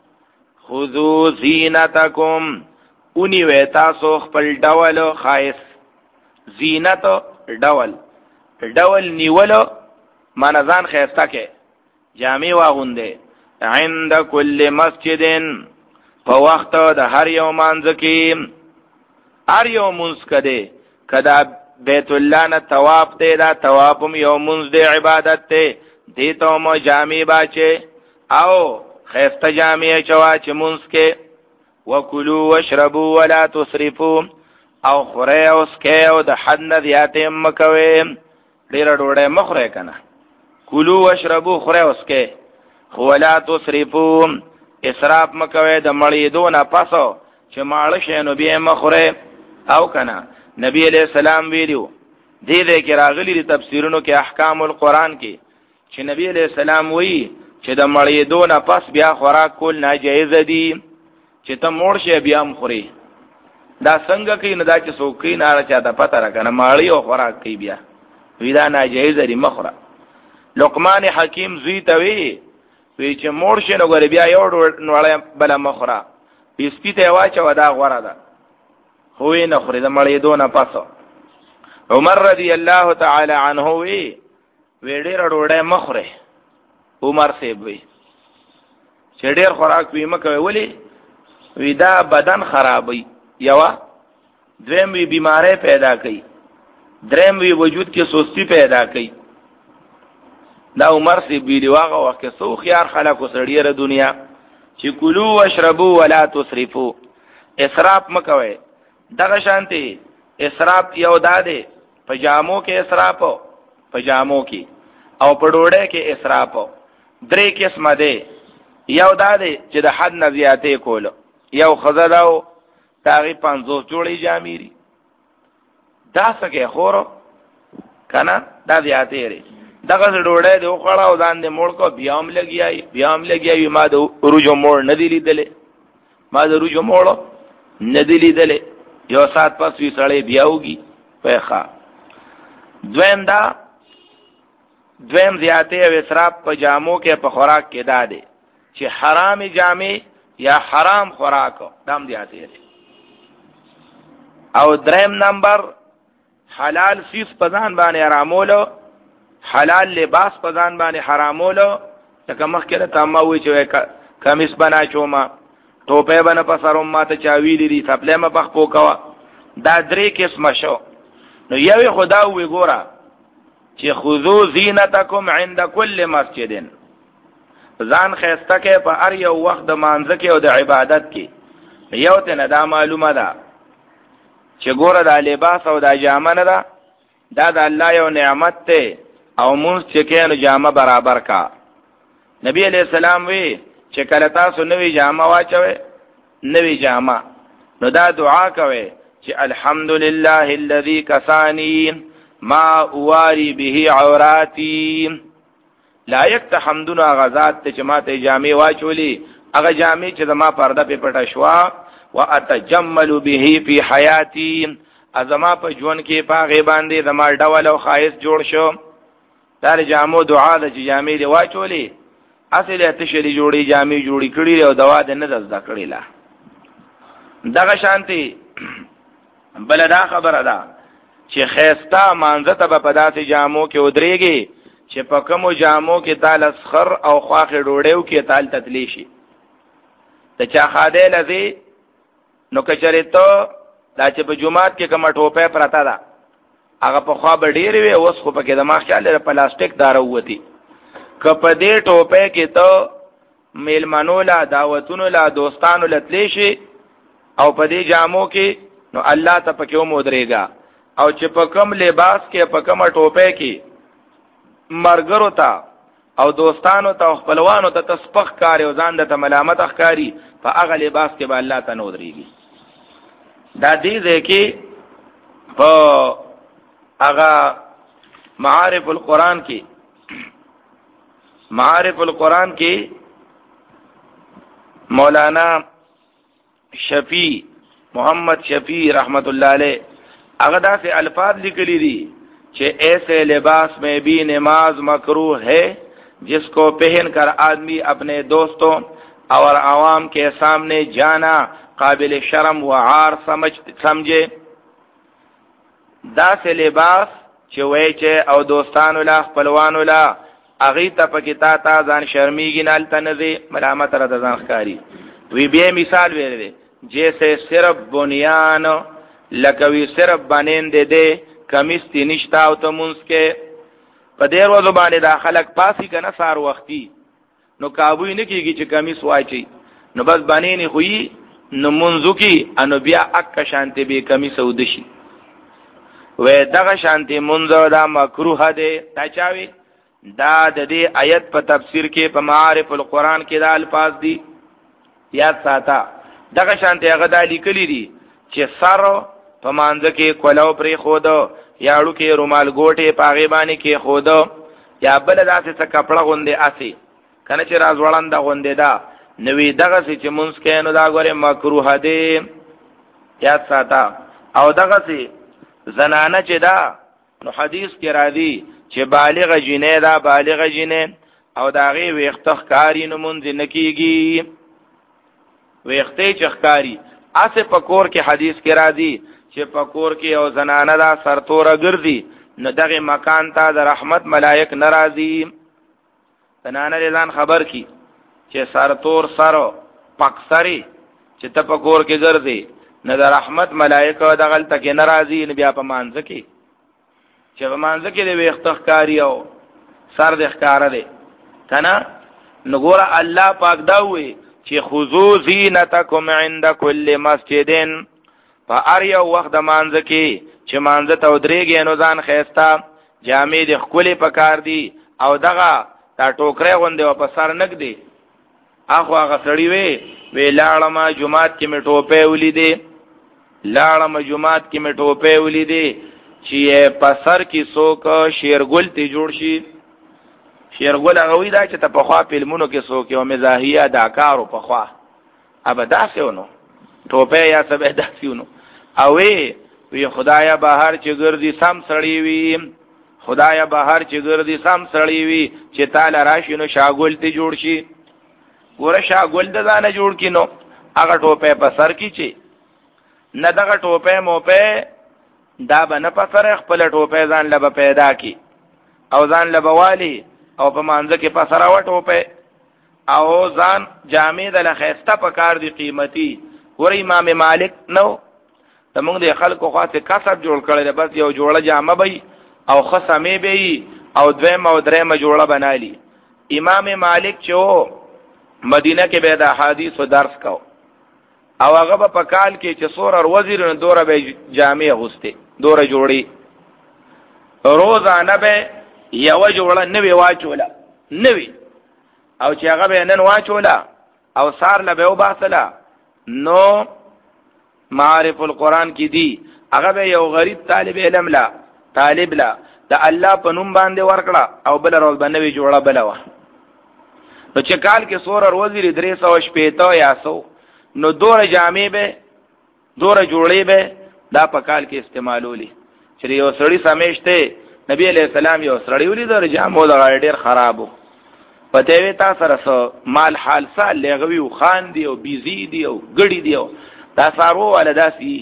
خذو زینتکم اونی ویتا سو خپل ډول خایس زینت ډول ډول نیولو معنی ځان خیسته کې جامع واغونده عند کل مسجدن په وخت د هر یو مانځ کې هر یو منځ کده کدا بیت الله نه طواف دی دا طوافم یو منځ دی عبادت دی دیتو مو جامع باچه او خیسته جامع چوا چې منځ کې وکلوا واشربوا ولا تسرفوا او خوره او سکه او د حد نه زیاته مکوي ډیر ډوړې مخره کنه کلوا واشربوا خوره او سکه ولا تسرفوا اسراف مکوي د مړې دونه پاسو چې ماړ شینو به مخره او کنه نبی علیہ السلام ویلو دې دې کې راغلي د تفسیرونو کې احکام القرآن کې چې نبی علیہ السلام وی چې د مړې دونه پس بیا خوراک کول ناجایز دي چې ته مور شي بیا مخوري دا څنګه کې نه دا چې څوک نه راځي دا پته راکنه ماړی او خوراک کوي بیا وی دا ناجایز دي مخوره. لقمان حکیم زوی ته وی وی چې مور شي نو غری بیا یو نوړې بل مخوره سپیته واچو دا غوړه ده خوې نه خوري د مړې دونه پاسو. عمر رضی الله تعالی عنہ وی وی ډېر ډوړې مخوره عمر سی وی چې ډېر خوراک وی مکه ولی وی دا بدن خرابوي یوا دریم وی بیماری پیدا کوي دریم وی وجود کې سستی پیدا کوي. دا عمر سی وی واغه وخت سو خيار خلکو سړی ر دنیا چې کلوا واشربوا ولا تسرفوا اسراف مکوي. دغه شانتي اسراف یو داده پجامو کې اسراف پجامو کې او پډوړې کې اسراف درې قسمه ده. یو داده چې د حد نه زیاتې کول یو خزداو تاغي پنځوس جوړې جاميري دا څنګه خورو کنه دا زیاتې لري دغه ډوړې د خوړا او ځان دې موړ کو بیام لګیای بیام لګیای ما د روجو موړ ندی لیدلې ما د روجو موړ ندی لیدلې یو سات پس وی سړې بیاوږي پېخا. دویم دا دویم زیاتې او اسراف په جامو کې په خوراک کې داده چې حرام جامې یا حرام خوراک دام زیاتې دي. او دریم نمبر حلال سیس پزان باندې حرامولو حلال لباس پزان باندې حرامولو لکه مخکې ته ما وی چې کمیس بنا چوما ټوپه بنا پسروم ماته چاوی دي سپلې ما پخ پوکوا دا درې قسم شو. نو یوې خدا وی ګورا چې خذو زینتکم عند کل مسجد ځان خیسته کې په هر یو وخت د مانځ کې او د عبادت کې یو ته نه دا معلومه ده چې ګوره د لباس او د جامه نه ده دا د الله یو نعمت ته او مونږ چې کینو جامه برابر کا. نبی علیہ السلام وی چې کله تاسو نوې جامه واچوي نوې جامه نو دا دعا کوي چې الحمدلله الذي کسانی ما اواری به عوراتي لایق ته حمدونه غزاد ته چې ماته جامې واچولې هغه جامې چې زما پرده په پټه شوا واتجمل به فی حیاتی ازما په ژوند کې پاغه باندې زما ډول او خایس جوړ شو. دا جامو دعا د جامې دی واچولې اصله تشری جوړي جامې جوړي کړي او دوا د نه زده کړي لا دغه شانتي بلدا خبره ده چې خيستا مانزه ته په داسې جامو کې ودرېږي چې په کومو جامو کې تال اسخر او خواخ ډوړیو کې تال تتلی شي ته چا خاده لذي نو کچره ته دا چې په جمعات کې کومه ټوپه پرتا ده هغه په خوا به ډېر وي اوس خو پکې د ما خیال له پلاستیک دار وتی کپ دې ټوپه کې ته میلمنو لا دعوتونو لا دوستانو لتلی شي او په دې جامو کې نو الله ته پکې مودريګا او چې په کوم لباس کې په کوم ټوپه کې مرګرو ته او دوستانو ته او خپلوانو ته تسپخ کاری او ځان د ملامت اخکاری په هغه لباس کې به الله ته نودريږي. دا دې ځکه په هغه معارف القرآن کې معارف القرآن کې مولانا شفیع محمد شفیع رحمت اللہ علیہ هغه داسې الفاظ لیکلي دي چې ایسے لباس میں بھی نماز مکروہ ہے جس کو پہن کر آدمی اپنے دوستوں اور عوام کے سامنے جانا قابل شرم و عار سمجھے. داسې لباس چې وای چې او دوستانو لا خپلوانو لا اغه ته پکې تا تا ځان شرمېږي نه التنذي ملامت را ځان ښکاری. وی به مثال ویلې جیسے صرف بنیان لکوی صرف بنین دے دے کمیستی نشتا او ته مونږ کې په دې ورځو باندې دا خلک پاسي کنه سار وختي نو کابوی نه کیږي چې کمیس واچي نو بس بنین خوې نو مونږو کې انو بیا اک شانته به کمیس ودشي وې دغه شانته مونږ دا مکروه ده تا چاوي دا د دې آیت په تفسیر کې په معارف القرآن کې دا الفاظ دي یاد ساته. دغه شانته هغه د لیکلي دي چې سر په مانځ کې کولو پرې خود یاړو کې رومال ګوټه پاغي باندې کې خود یا بل داسې څه کپڑا غوندې اسی کنه چې راز وړاند غوندې دا نوې دغه چې مونږ کې نو دا غوړې مکروه دي یاد ساته. او دغه چې زنانه چې دا نو حدیث کې راځي چې بالغ جنې دا بالغ جنې او داغه ویختخ کاری نو مونږ نه کیږي ویختې چخکاری اسه پکور کې حدیث کې راځي چې پکور کې او زنانه دا سرتوره ګرځي نو دغه مکان ته د رحمت ملائک ناراضي. زنانه ځان خبر کی چې سرتور سره پکسری چې ته پکور کې ګرځي نو د رحمت ملائک دغه تل کې ناراضي نه بیا په مانځ کې چې په مانځ کې د ویختخ کاری او سر د ښکارا دی کنه نو ګوره الله پاک دا وې چې خذو زینتکم عند کل مسجدن په ار یو وخت د مانځ کې چې مانځ ته ودرېږي نو ځان خيستا جامې د خولې پکار دي او دغه دا ټوکرې غوندې په سر نګ دي اخو هغه سړی وې وی لاړم جمعات کې می ټوپې ولیدې لاړم جمعات کې می ټوپې ولیدې چې په سر کې څوک شیرګل ته جوړ شي. شیرګل هغه وی دا چې ته په خوا فلمونو کې څوک یو مزاحیه داکارو په خوا ابدا سهونو ټوپې یا سبه داسيونو او وی خدایا بهر چې ګرځي سم سړی وي خدایا بهر چې ګرځي سم سړی وي چې تعالی راشي نو شاګل ته جوړ شي. ګوره شاګل د ځانه جوړ کینو هغه ټوپې په سر کې چې نه دغه ټوپې مو په دا بنه په سر خپل ټوپې ځان لبه پیدا کی او ځان لبه والی او په مانځ کې په سر وټو په او ځان جامې د لخيسته په کار دي قیمتي. ور امام مالک نو تمونږ د خلکو خاصه کسب جوړ کړل بس یو جوړه جامه بي او خصمه بي او دویم او درېم جوړه بنالي. امام مالک چې مدینه کې به د احادیث او درس کاو او هغه په کال کې چې سورر وزیر نو دوره به جامع غوسته دوره جوړي روزانه به یو جوړه نوې واچوله نوې او چې هغه به نن واچوله او سار له به وباسله نو معارف القرآن کې دی هغه به یو غریب طالب علم لا طالب لا د الله په نوم باندې ورکړه او بل روز باندې جوړه بلوه نو چې کال کې سورر وزیر درې سو شپېته یا سو نو دوره جامې به دوره جوړې به دا په کال کې استعمالولي چې یو سړی سمېشته نبی علیہ السلام یو سړی ولې د جامو د ډېر خرابو پته وی تاسو سره مال حال سال لغوي او خان دی او بيزي دی او ګړي دی او دا سارو ولداسي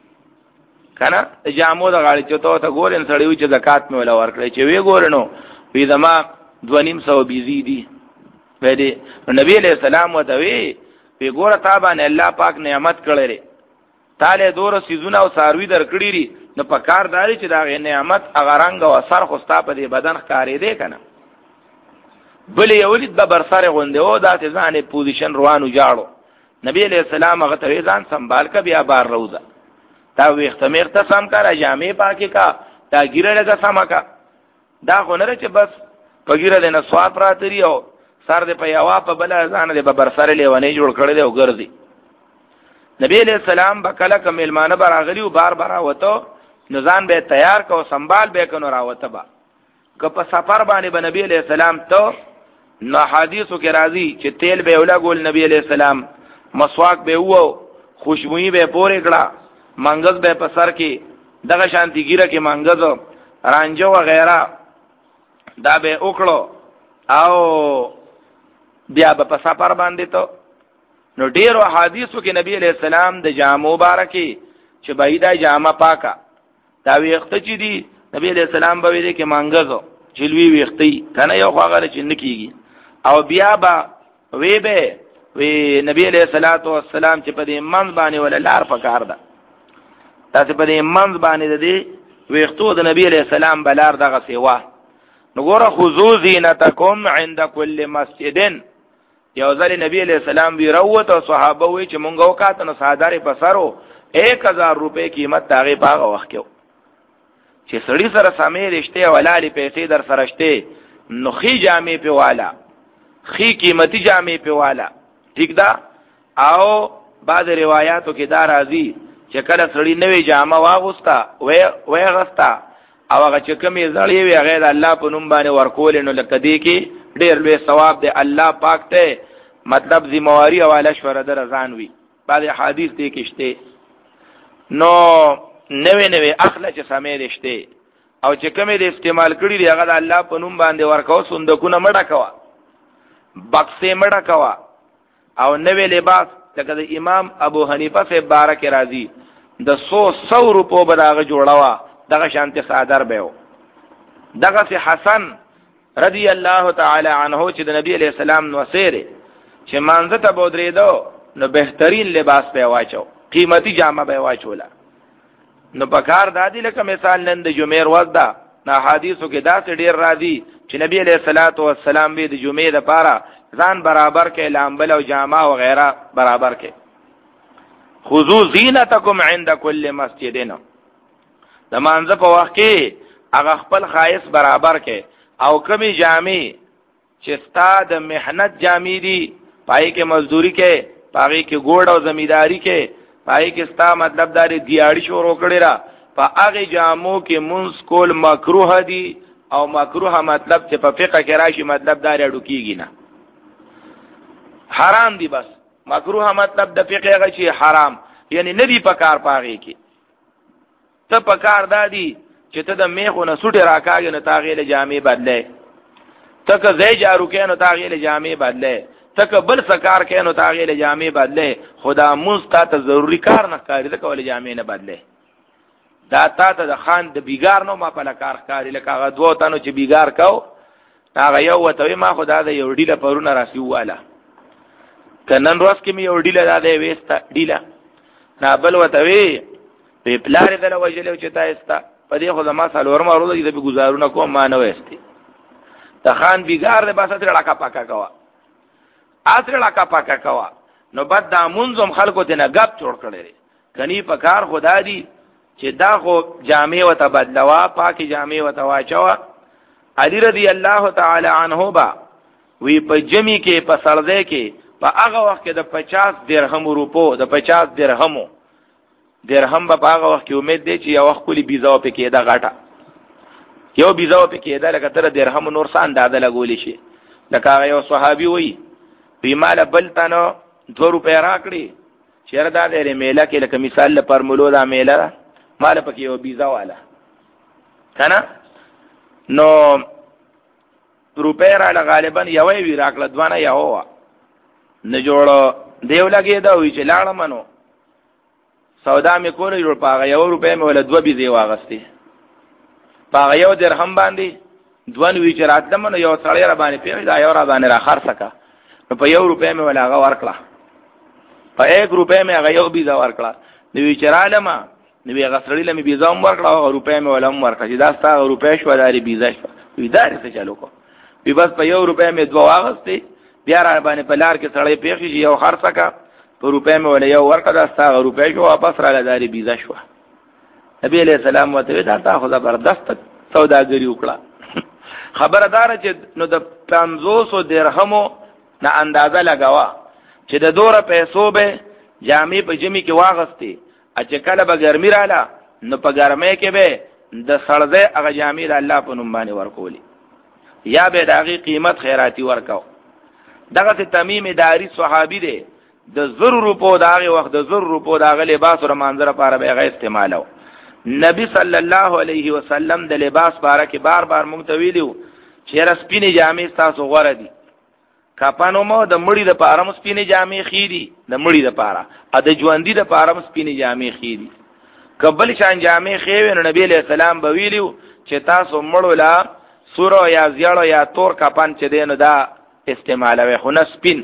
کنه جامو د غاړي چته ته ګورن سړی چې زکات مې ولا ورکړي چې وی ګورنو وی زما دونیم سو بيزي دی وې دی نبی علیہ السلام وته وی وی ګوره تابانه الله پاک نعمت کړی تاله دور سيزونه او ساروي درکړي ری نو په کار داري چې دا نعمت هغه رنگ او اثر خو ستا په دې بدن ښکارې دی کنه بل یولید به برسره غونډه او د ځانې پوزیشن روانو جاړو. نبی علیہ السلام هغه ته ځان سنبال کا بیا بار روزه دا وخت میخته سم کا جامې پاکي کا دا ګیره لګه سم کا دا غونره چې بس پګیره د نسوار پراتری او سر دې په یوا په بل ځان دې به برسره لیونه جوړ کړی دی او ګرځي. نبی علیہ السلام بکله کملمانه براغلی او بار بار وته نزان به تیار کو سنبال به کنو راوته با که په سفر باندې به نبی علیہ السلام ته نو حدیثو کې راځي چې تیل به ولا ګول نبی علیہ السلام مسواک به وو خوشبوئی به پورې کړه منګز به په سر کې دغه شانتی ګیره کې منګز رانجو وغیرہ دا به وکړو او بیا په سفر باندې ته نو ډیرو حدیثو کې نبی علیہ السلام د جامو مبارکي چې بایدا جامه پاکه دا ویخته چې دی نبی علیہ السلام به دې کې منګزو چلوي ویختي کنه یو خواغله چې نکېږي او بیا با وی به وی نبی علیہ الصلوۃ والسلام چې په دې منځ باندې ولا لار پکار ده تاسو په دې منځ باندې دې ویختو د نبی علیہ السلام بلار دغه سیوا نو ګوره خذو زینتکم عند کل مسجد یو ځل نبی علیہ السلام وی روت او صحابه وی چې مونږ وکاتو نو صادره پسرو ایک هزار روپے قیمت تاغه پاغه وخت کې چې سړی سره سمې رشته ولالي پیسې در سره شته نو خي جامې په والا خي قیمتي جامې په والا ٹھیک ده. او بعض روایتو کې دا راځي چې کله سړی نوې جامه واغوستا وې وې غستا او هغه چې کومې زړې وي هغه د الله په نوم باندې ورکول نو لکه دې کې ډېر لوی ثواب دی الله پاک ته مطلب ذمہواری او علی شوره در ځان وي. بعض حدیث دې کې شته نو نوې نوې اخله چې سمې رشته او چې کومې دې استعمال کړی دی هغه د الله په نوم باندې ورکاو صندوقونه مړه کوا بکسې مړه کوا او نوې لباس لکه د امام ابو حنیفه سے بارک راضی د سو سو روپو بداغه جوړاوا دغه شانته صادر بهو. دغه سے حسن رضی الله تعالی عنہ چې د نبی علیہ السلام نو سره چې مانزه ته بودریدو نو بهترین لباس په واچو قیمتي جامه به واچولا نو پکار دادی لکه مثال نن د جمعې ورځ ده نا حدیثو کې دا څه ډیر راځي چې نبی علیہ الصلوۃ والسلام به د جمعې لپاره ځان برابر کې لامبل او جامه او غیره برابر کې. خذو زینتکم عند کل مسجدن د مانځه په وخت کې هغه خپل خایس برابر کې او کمی جامې چې ستا د محنت جامې دي پای کې مزدوری کې پای کې ګوړ او زمیداری کې پای کې ستا مطلب داري دیاړي شروع کړی را په هغه جامو کې منس کول مکروه دي او مکروه مطلب چې په فقہ کې راشي مطلب داري اډو کیږي نه حرام دي. بس مکروه مطلب د فقہ هغه شي حرام یعنی ندی په کار پاږي کې ته په کار دادي چې ته د میخو نه سټه راکاږي نه تاغې له جامې بدلې ته که زې جارو کې نه تاغې له جامې بدلې ته که بل سکار کې نه تاغې له جامې بدلې خدا مستا ته ضروری کار نه کاری ته کول جامې نه بدلې دا تا ته د خان د بیګار نو ما په لکار کاری لکه هغه دوه تنو چې بیګار کو هغه یو وته ما خدا د یو ډیله پرونه راسي واله کنن روز کې مې یو ډیله دا دی وېستا ډیله نه بل وته وی په پلار دل وجلو چې تاسو په دې خو زما سالورم ورو دې به گزارونه کوم ما نه وېستي ته خان بیګار دې بس تر لاکا پاکا کوا اثر لاکا پاکا کوا نو بعد د منظم خلکو ته نه غب جوړ کړي کني په کار خدا دی چې دا خو جامع و تبدلوا پاکي جامع و تواچوا. علی رضی الله تعالی عنہ با وی په جمی کې په سرده کې په هغه وخت کې د پچاس درهم روپو د پچاس درهمو درهم په هغه وخت کې امید دی چې یو وخت کولی بيزاو په کې دا غټه یو بيزاو په کې دا لکه تر درهم نور سان داده لګول شي لکه یو صحابي وی بیمال بلتانو دو روپے راکړي چیرې دا د میله کې لکه مثال پر مولو دا میله مال پکې یو بيزا والا کنه نو روپے را غالبا یوې وی راکړه دوانه یو نه جوړو دیو لګي دا وی چې لاړه منو سودا مې کولې جوړ پاغه یو روپے مې ول دوه بيزي واغستې پاغه یو درهم باندې دوان وی چې راتلم نو یو سړی را باندې پیږي دا یو را باندې را خرڅ کا نو په یو روپے مې ول هغه ورکړه په یک روپے مې هغه یو بيزا ورکړه نو وی چې رالم نو هغه سړی لمې بيزا هم ورکړه او روپے مې ول هم ورکړه چې دا ستا روپے شو داري بيزا شو وی دا څه چالو کو وی بس په یو روپے مې دوه واغستې بیا را باندې په لار کې سړی پیښې شي یو خرڅه کا په روپے مې ولا یو ورکړه دا ستا روپے شو واپس را لداري بيزا شو. نبی علیہ السلام وته دا تا خو زبردست سوداګری وکړه. خبردار چې نو د پنځوس درهمو نه اندازه لګاوه چې د دوره پیسو به جامې په جمی کې واغستې چې کله به ګرمي رااله نو په ګرمۍ کې به د سړځه هغه جامې د الله په نوم باندې ورکولې یا به داغي قیمت خیراتی ورکاو. دغه تمیم داری صحابي دی د زر روپو داغه وخت د زر روپو داغه لباس او منظر لپاره به غي استعمالو. نبی صلی الله علیه وسلم د لباس باره کې بار بار مونږ ته ویلو چې رسپینې جامې تاسو غوړه دي کپانو مو د مړی د پاره سپینې جامې خېدي د مړی د پاره ا د ژوندۍ د پاره سپینې جامې خېدي قبل شان جامې خېوي نو نبی علیہ السلام به ویلو چې تاسو مړو لا سورو یا زیړو یا تور کپان چې دینو دا استعمالوي خو نه سپین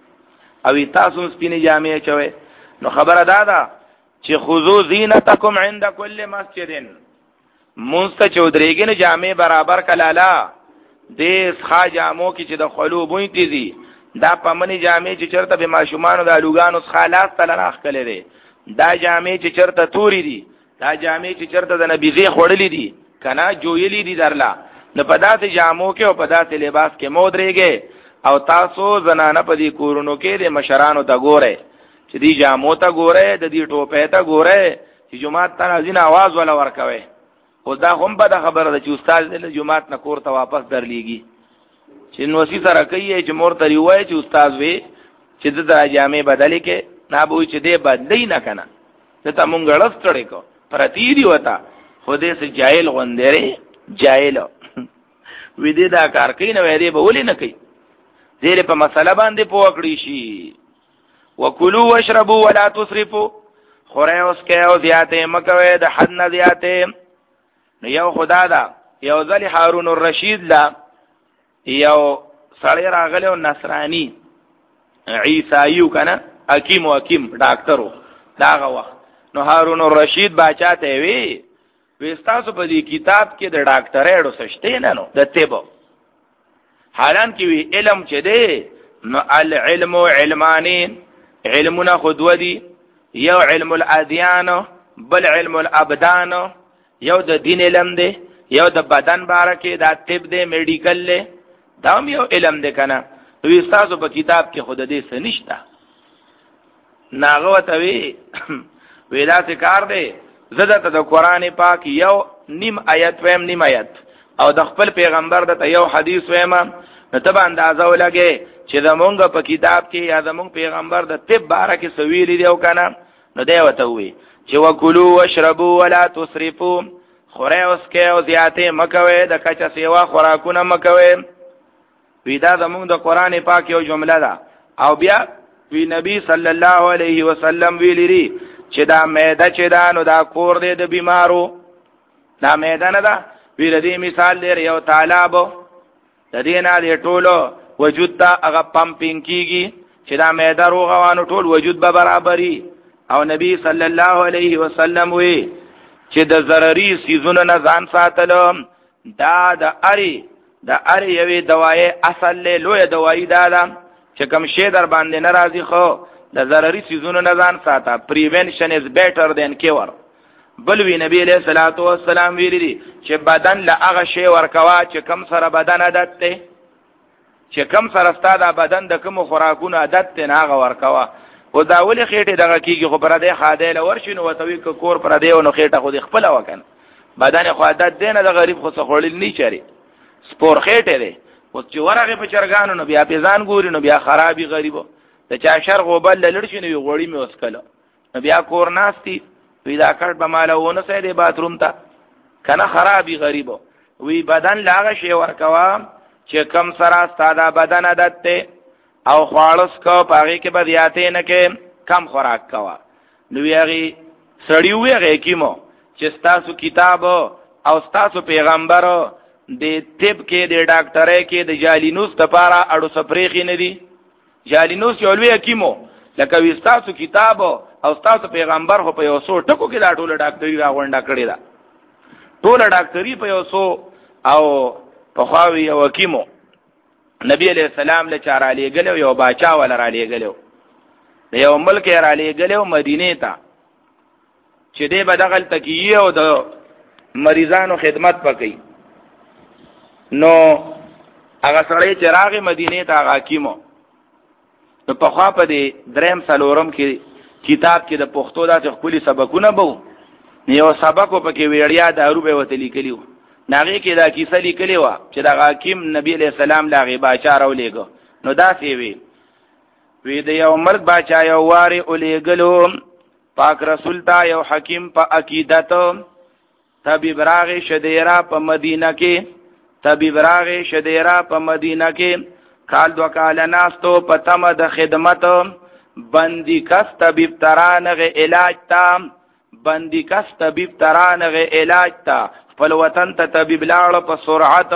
او تاسو سپینې جامې چوي. نو خبره دا ده چې خذو زینتکم عند کل مسجد مست چودریګن جامې برابر کلالا دې ښا جامو کې چې د خلو بوې تیزي دا پمنې جامې چې چرته به ماشومان د الوګانو خالاس تلناخ کړي دي دا جامې چې چرته توري دي دا جامې چې چرته د نبیزي خړلې دي کنا جوړلې دي درلا نه پدات جامو کې او پدات لباس کې مودريږي او تاسو زنانه په دې کورونو کې د مشرانو ته ګوره چې دې جامو ته ګوره د دې ټوپې ته ګوره چې جمعه ته ځین आवाज ولا ورکوي. او دا هم په خبره ده چې استاد د جمعه نه کور ته واپس درلېږي چې نو سي سره کوي چې مور ته وایي چې استاد وي چې د جامې بدلې کې نه بوي چې دې بدلې نه کنه ته مونږ غلطړې کو پرتی دی وتا خو دې سه جاهل غوندره جاهل وې دې دا کار کوي نو دې به ولې نه کوي دې په مسله باندې پوکړی شي. وکلوا واشربوا ولا تسرفوا خوره اوس کې او زیاته مکوي د حد نه زیاته. نو یو خدا دا یو ځل هارون الرشید لا یو سړی راغله او نصرانی عیسایو کنه حکیم او حکیم ډاکټرو داغه وخت نو هارون الرشید باچا ته وی وستاسو په دې کتاب کې د ډاکټرېړو سشته نه نو د تیبو حالان کې وی علم چه دی نو العلم علمانی علمنا خودودی یو علم الادیان بل علم الابدان یو د دین علم دی یو د بدن بارکه دا طب دی میډیکل له دا هم یو علم دی کنه وی تاسو په کتاب کې خود دې څه نشته ناغه وته وی ویلا څه کار دی زده ته د قران پاک یو نیم آیت ویم نیم آیت او د خپل پیغمبر د یو حدیث ویم نو ته به اندازه ولګې چې زمونږ په کتاب کې یا زمونږ پیغمبر د طب بارکه سویل دی او کنه نو دی وته وی چې وکلو واشربوا ولا تسرفوا خوره اوس کې او زیاته مکوي د کچا سیوا خوراکونه مکوي. ویدا زمونږ د قران پاک یو جمله ده او بیا وی نبی صلی الله علیه وسلم ویلي چې دا معده چې دا نو دا کور دی د بیمارو دا معده نه ده ویل دې مثال لري یو طالب د دې نه دی ټولو وجود ته هغه پمپینګ کیږي چې دا معده روغوانو ټول وجود به برابرۍ او نبی صلی الله علیه وسلم وی چې د ضرري سيزونو نه ځان ساتلو دا د اری د اری یوې دوايي اصل له لوی دوايي دا ده چې کوم شی در باندې ناراضي خو د ضرري سيزونو نه ځان ساته پریونشن از بیٹر دین کیور. بل وی نبی علیہ الصلوۃ والسلام ویلي چې بدن له هغه شی ورکوا چې کم سره بدن عادت ته چې کم سره ستاده بدن د کوم خوراکونو عادت ته نه هغه ورکوا. او دا ولې خېټه دغه کیږي خو پر دې خاده ورشي نو وتوي کور پر دې نو خېټه خو دې خپل وکنه بدن خو عادت دینه د غریب خو څخوړل نه چاري سپور خېټه دې او چې ورغه په چرګانو نو بیا پیزان ګوري نو بیا خرابي غریبو د چا شر غوبل لړ شي نو غوړی می وسکله نو بیا کور ناشتي پیدا کړ به مالونه سه دې باتروم ته کنه خرابي غریبو وی بدن لاغه شی ورکوا چې کم سره ساده بدن عادت ته او خوالس کو پاغي کې بدیاته نه کې کم خوراک کوا نو یاري سړی ویږي کیمو چې تاسو کتاب او تاسو پیغمبر د طب کې د ډاکټرۍ کې د جالینوس لپاره اړو سپریخي نه دي جالینوس یو لوی کیمو لکه وستاسو کتاب او تاسو پیغمبر خو په یو څو ټکو کې دا ټول ډاکټري راغونډه کړی دا ټول ډاکټري په یو څو او په خواوی یو کیمو نبی علیہ السلام له چار علی غلو یو باچا ول را علی غلو یو ملک را علی غلو مدینه ته چې دې بدغل تکیه او د مریضانو خدمت پکې نو هغه سړی چې راغی مدینه ته حاکمو نو په خوا په دې دریم سلورم کې کتاب کې د پښتو داسې خپل سبقونه بو یو سبق په کې ویړیا د اروبه وته لیکلیو ناغه کې دا کیسه لیکلی و چې د حاکم نبی علیہ السلام لاغه باچا راولېګو نو دا سی وی وی د یو مرد باچا یو واره اولېګلو پاک رسول تا یو حکیم په عقیدت طبيب راغه شدیرا په مدینه کې طبيب راغه شدیرا په مدینه کې کال دو کال ناستو په تم د خدمت بندي کس طبيب ترانغه علاج تا بندي کس طبيب ترانغه علاج تا خپل وطن ته طبيب لاړ په سرعت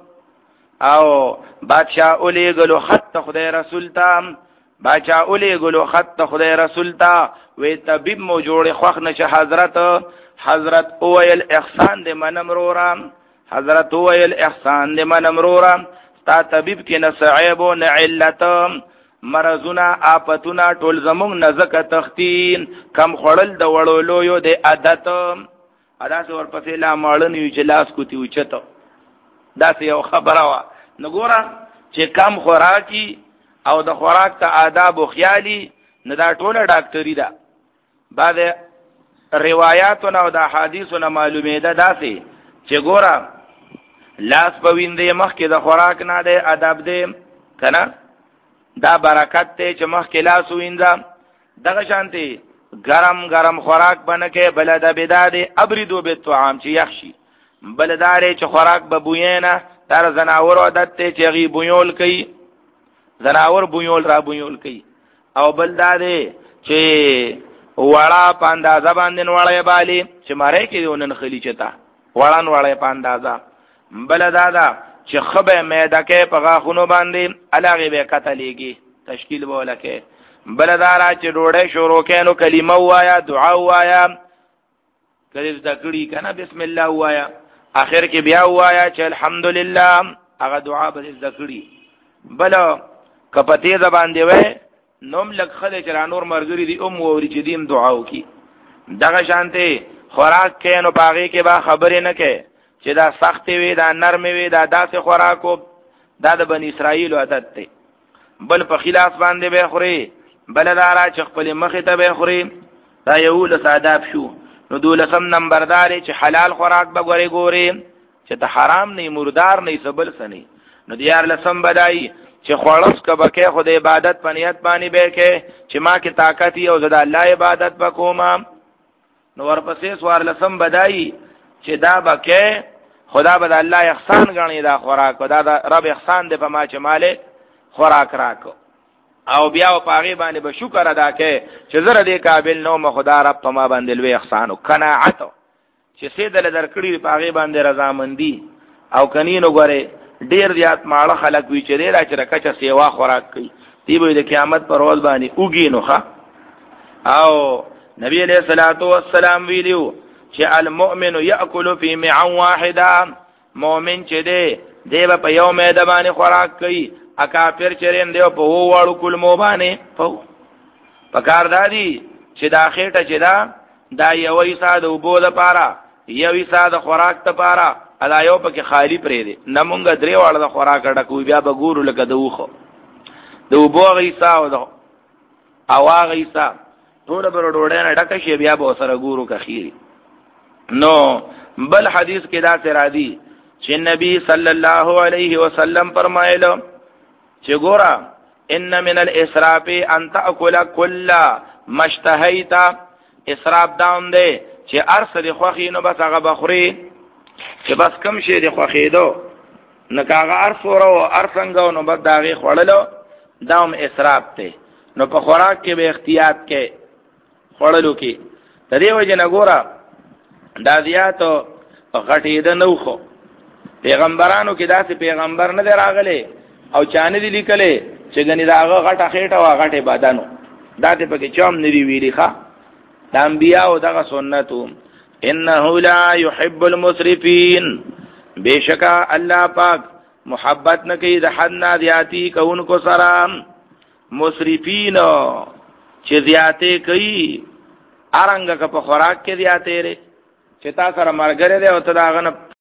او بادشاہ اولی غلو خط خدای رسول تا بادشاہ اولی غلو خط خدای رسول تا وی طبيب مو جوړ خوخ نشه حضرت حضرت اویل احسان دې منم رورم حضرت اویل احسان دې منم رورم تا طبيب کې نصعيب او علت مرزونه آفتونه ټول زمونږ نزکه تختین کم خړل د وړولو یو د عادت ادا څور پسې لا ماړن یو چې لاس کوتی اوچته دا یو خبره وا نګوره چې کم خوراکي او د خوراک ته آداب او خیالي نه دا ټوله ډاکټري ده بعد روایتونه او د حدیثونو معلومه ده داسې چې ګوره لاس په ویندې مخ کې د خوراک نه ده ادب ده کنه دا برکت ته چې مخ کې لاس وینځه دغه شانتي گرم گرم خوراک بنکه بلد بداد ابریدو به طعام چې یخشي بلدارې چې خوراک به بوینه تر زناور عادت ته چې غي بویول کوي زناور بویول را بویول کوي او بلدارې چې وړا پاندازه باندې وړې بالي چې ماره کې ونن خلی چتا وړان وړې پاندازه بلدادا چې خبه مېده کې په غاخونو باندې علاوه به کتلېږي تشکیل بولکه بلدارا چې ډوړې شروع کینو کلمه وایا دعا وایا کله ذکرې کنه بسم الله وایا اخر کې بیا وایا چې الحمدلله هغه دعا به ذکرې بل کپتی زبان دی وې نوم لک خله چې نور مرګري دی ام ووري چې دیم دعا وکي دغه شانته خوراک کینو پاغي کې با خبرې نه کې چې دا سخت وي دا نرم وي دا داسې خوراکو دا د بنی اسرائیل عادت دی بل په خلاف باندې به خوري بل دارا چې خپل مخې ته به خوري دا یو له ساداب شو نو دولسم نمبردار چې حلال خوراک به ګوري ګوري چې ته حرام نه مردار نه سبل سني نو دیار لسم بدای چې خورس کبه کې خدای عبادت پنیت باندې به کې چې ما کې طاقت او زدا الله عبادت وکوم نو ورپسې سوار لسم بدای چې دا بکې خدا به الله احسان غني دا خوراک دا, دا رب احسان دې په ما چې مالک خوراک راکو او بیا په هغه باندې به شکر ادا کړي چې زره دې قابل نو مخ خدا رب په ما باندې لوی احسان او قناعت چې سیدل درکړي په هغه باندې رضامندي او کنينو غره ډیر زیات ماړه خلک وی چې ډیر اچره کچه سیوا خوراک کوي دی به د قیامت پر ورځ باندې اوږي نوخه او نبی علیہ الصلوۃ والسلام ویلو چې المؤمن یاکل فی معا واحده مؤمن چې دی دی په یو مېده باندې خوراک کوي اکافر چرین دیو په وو واړو کول مو باندې په پکار دادی چې دا خېټه چې دا دا یو ایسا د وبو لپاره یو ایسا د خوراک لپاره ادا یو پکې خالی پرې دی نمونګه درې واړه د خوراک ډکو بیا به ګورو لکه دوخه د وبو ایسا او د اواغ ایسا ټول بر ډوډۍ نه ډکه شی بیا به سره ګورو کخیری نو بل حدیث کې دا سره دی چې نبی صلی الله علیه وسلم فرمایلو چې ګورا ان من الاسراف ان تاكل كل مشتهيت اسراف داون دی چې ارس دی خوخي نو بس هغه بخوري چې بس کم شي دی خوخي دو نو کاغه ارس ورو ارسنګو نو بس داغي خړلو داوم اسراف ته نو په خوراک کې به احتیاط کې خړلو کې د دې وجه نه ګورا دا زیاتو غټې ده نو خو پیغمبرانو کې داسې پیغمبر نه راغلي او چانه دي لیکلې چې غني داغه غټه خېټه وا غټه بدنو داته پکې چوم ندی ویلي ښا د انبیاء دغه سنتو انه لا يحب المسرفين بشکا الله پاک محبت نه کوي د حد نه زیاتی کوونکو سره مسرفین چې زیاتې کوي ارنګ که په خوراک کې زیاتې لري چې تا سره مرګره دی او ته دا غنه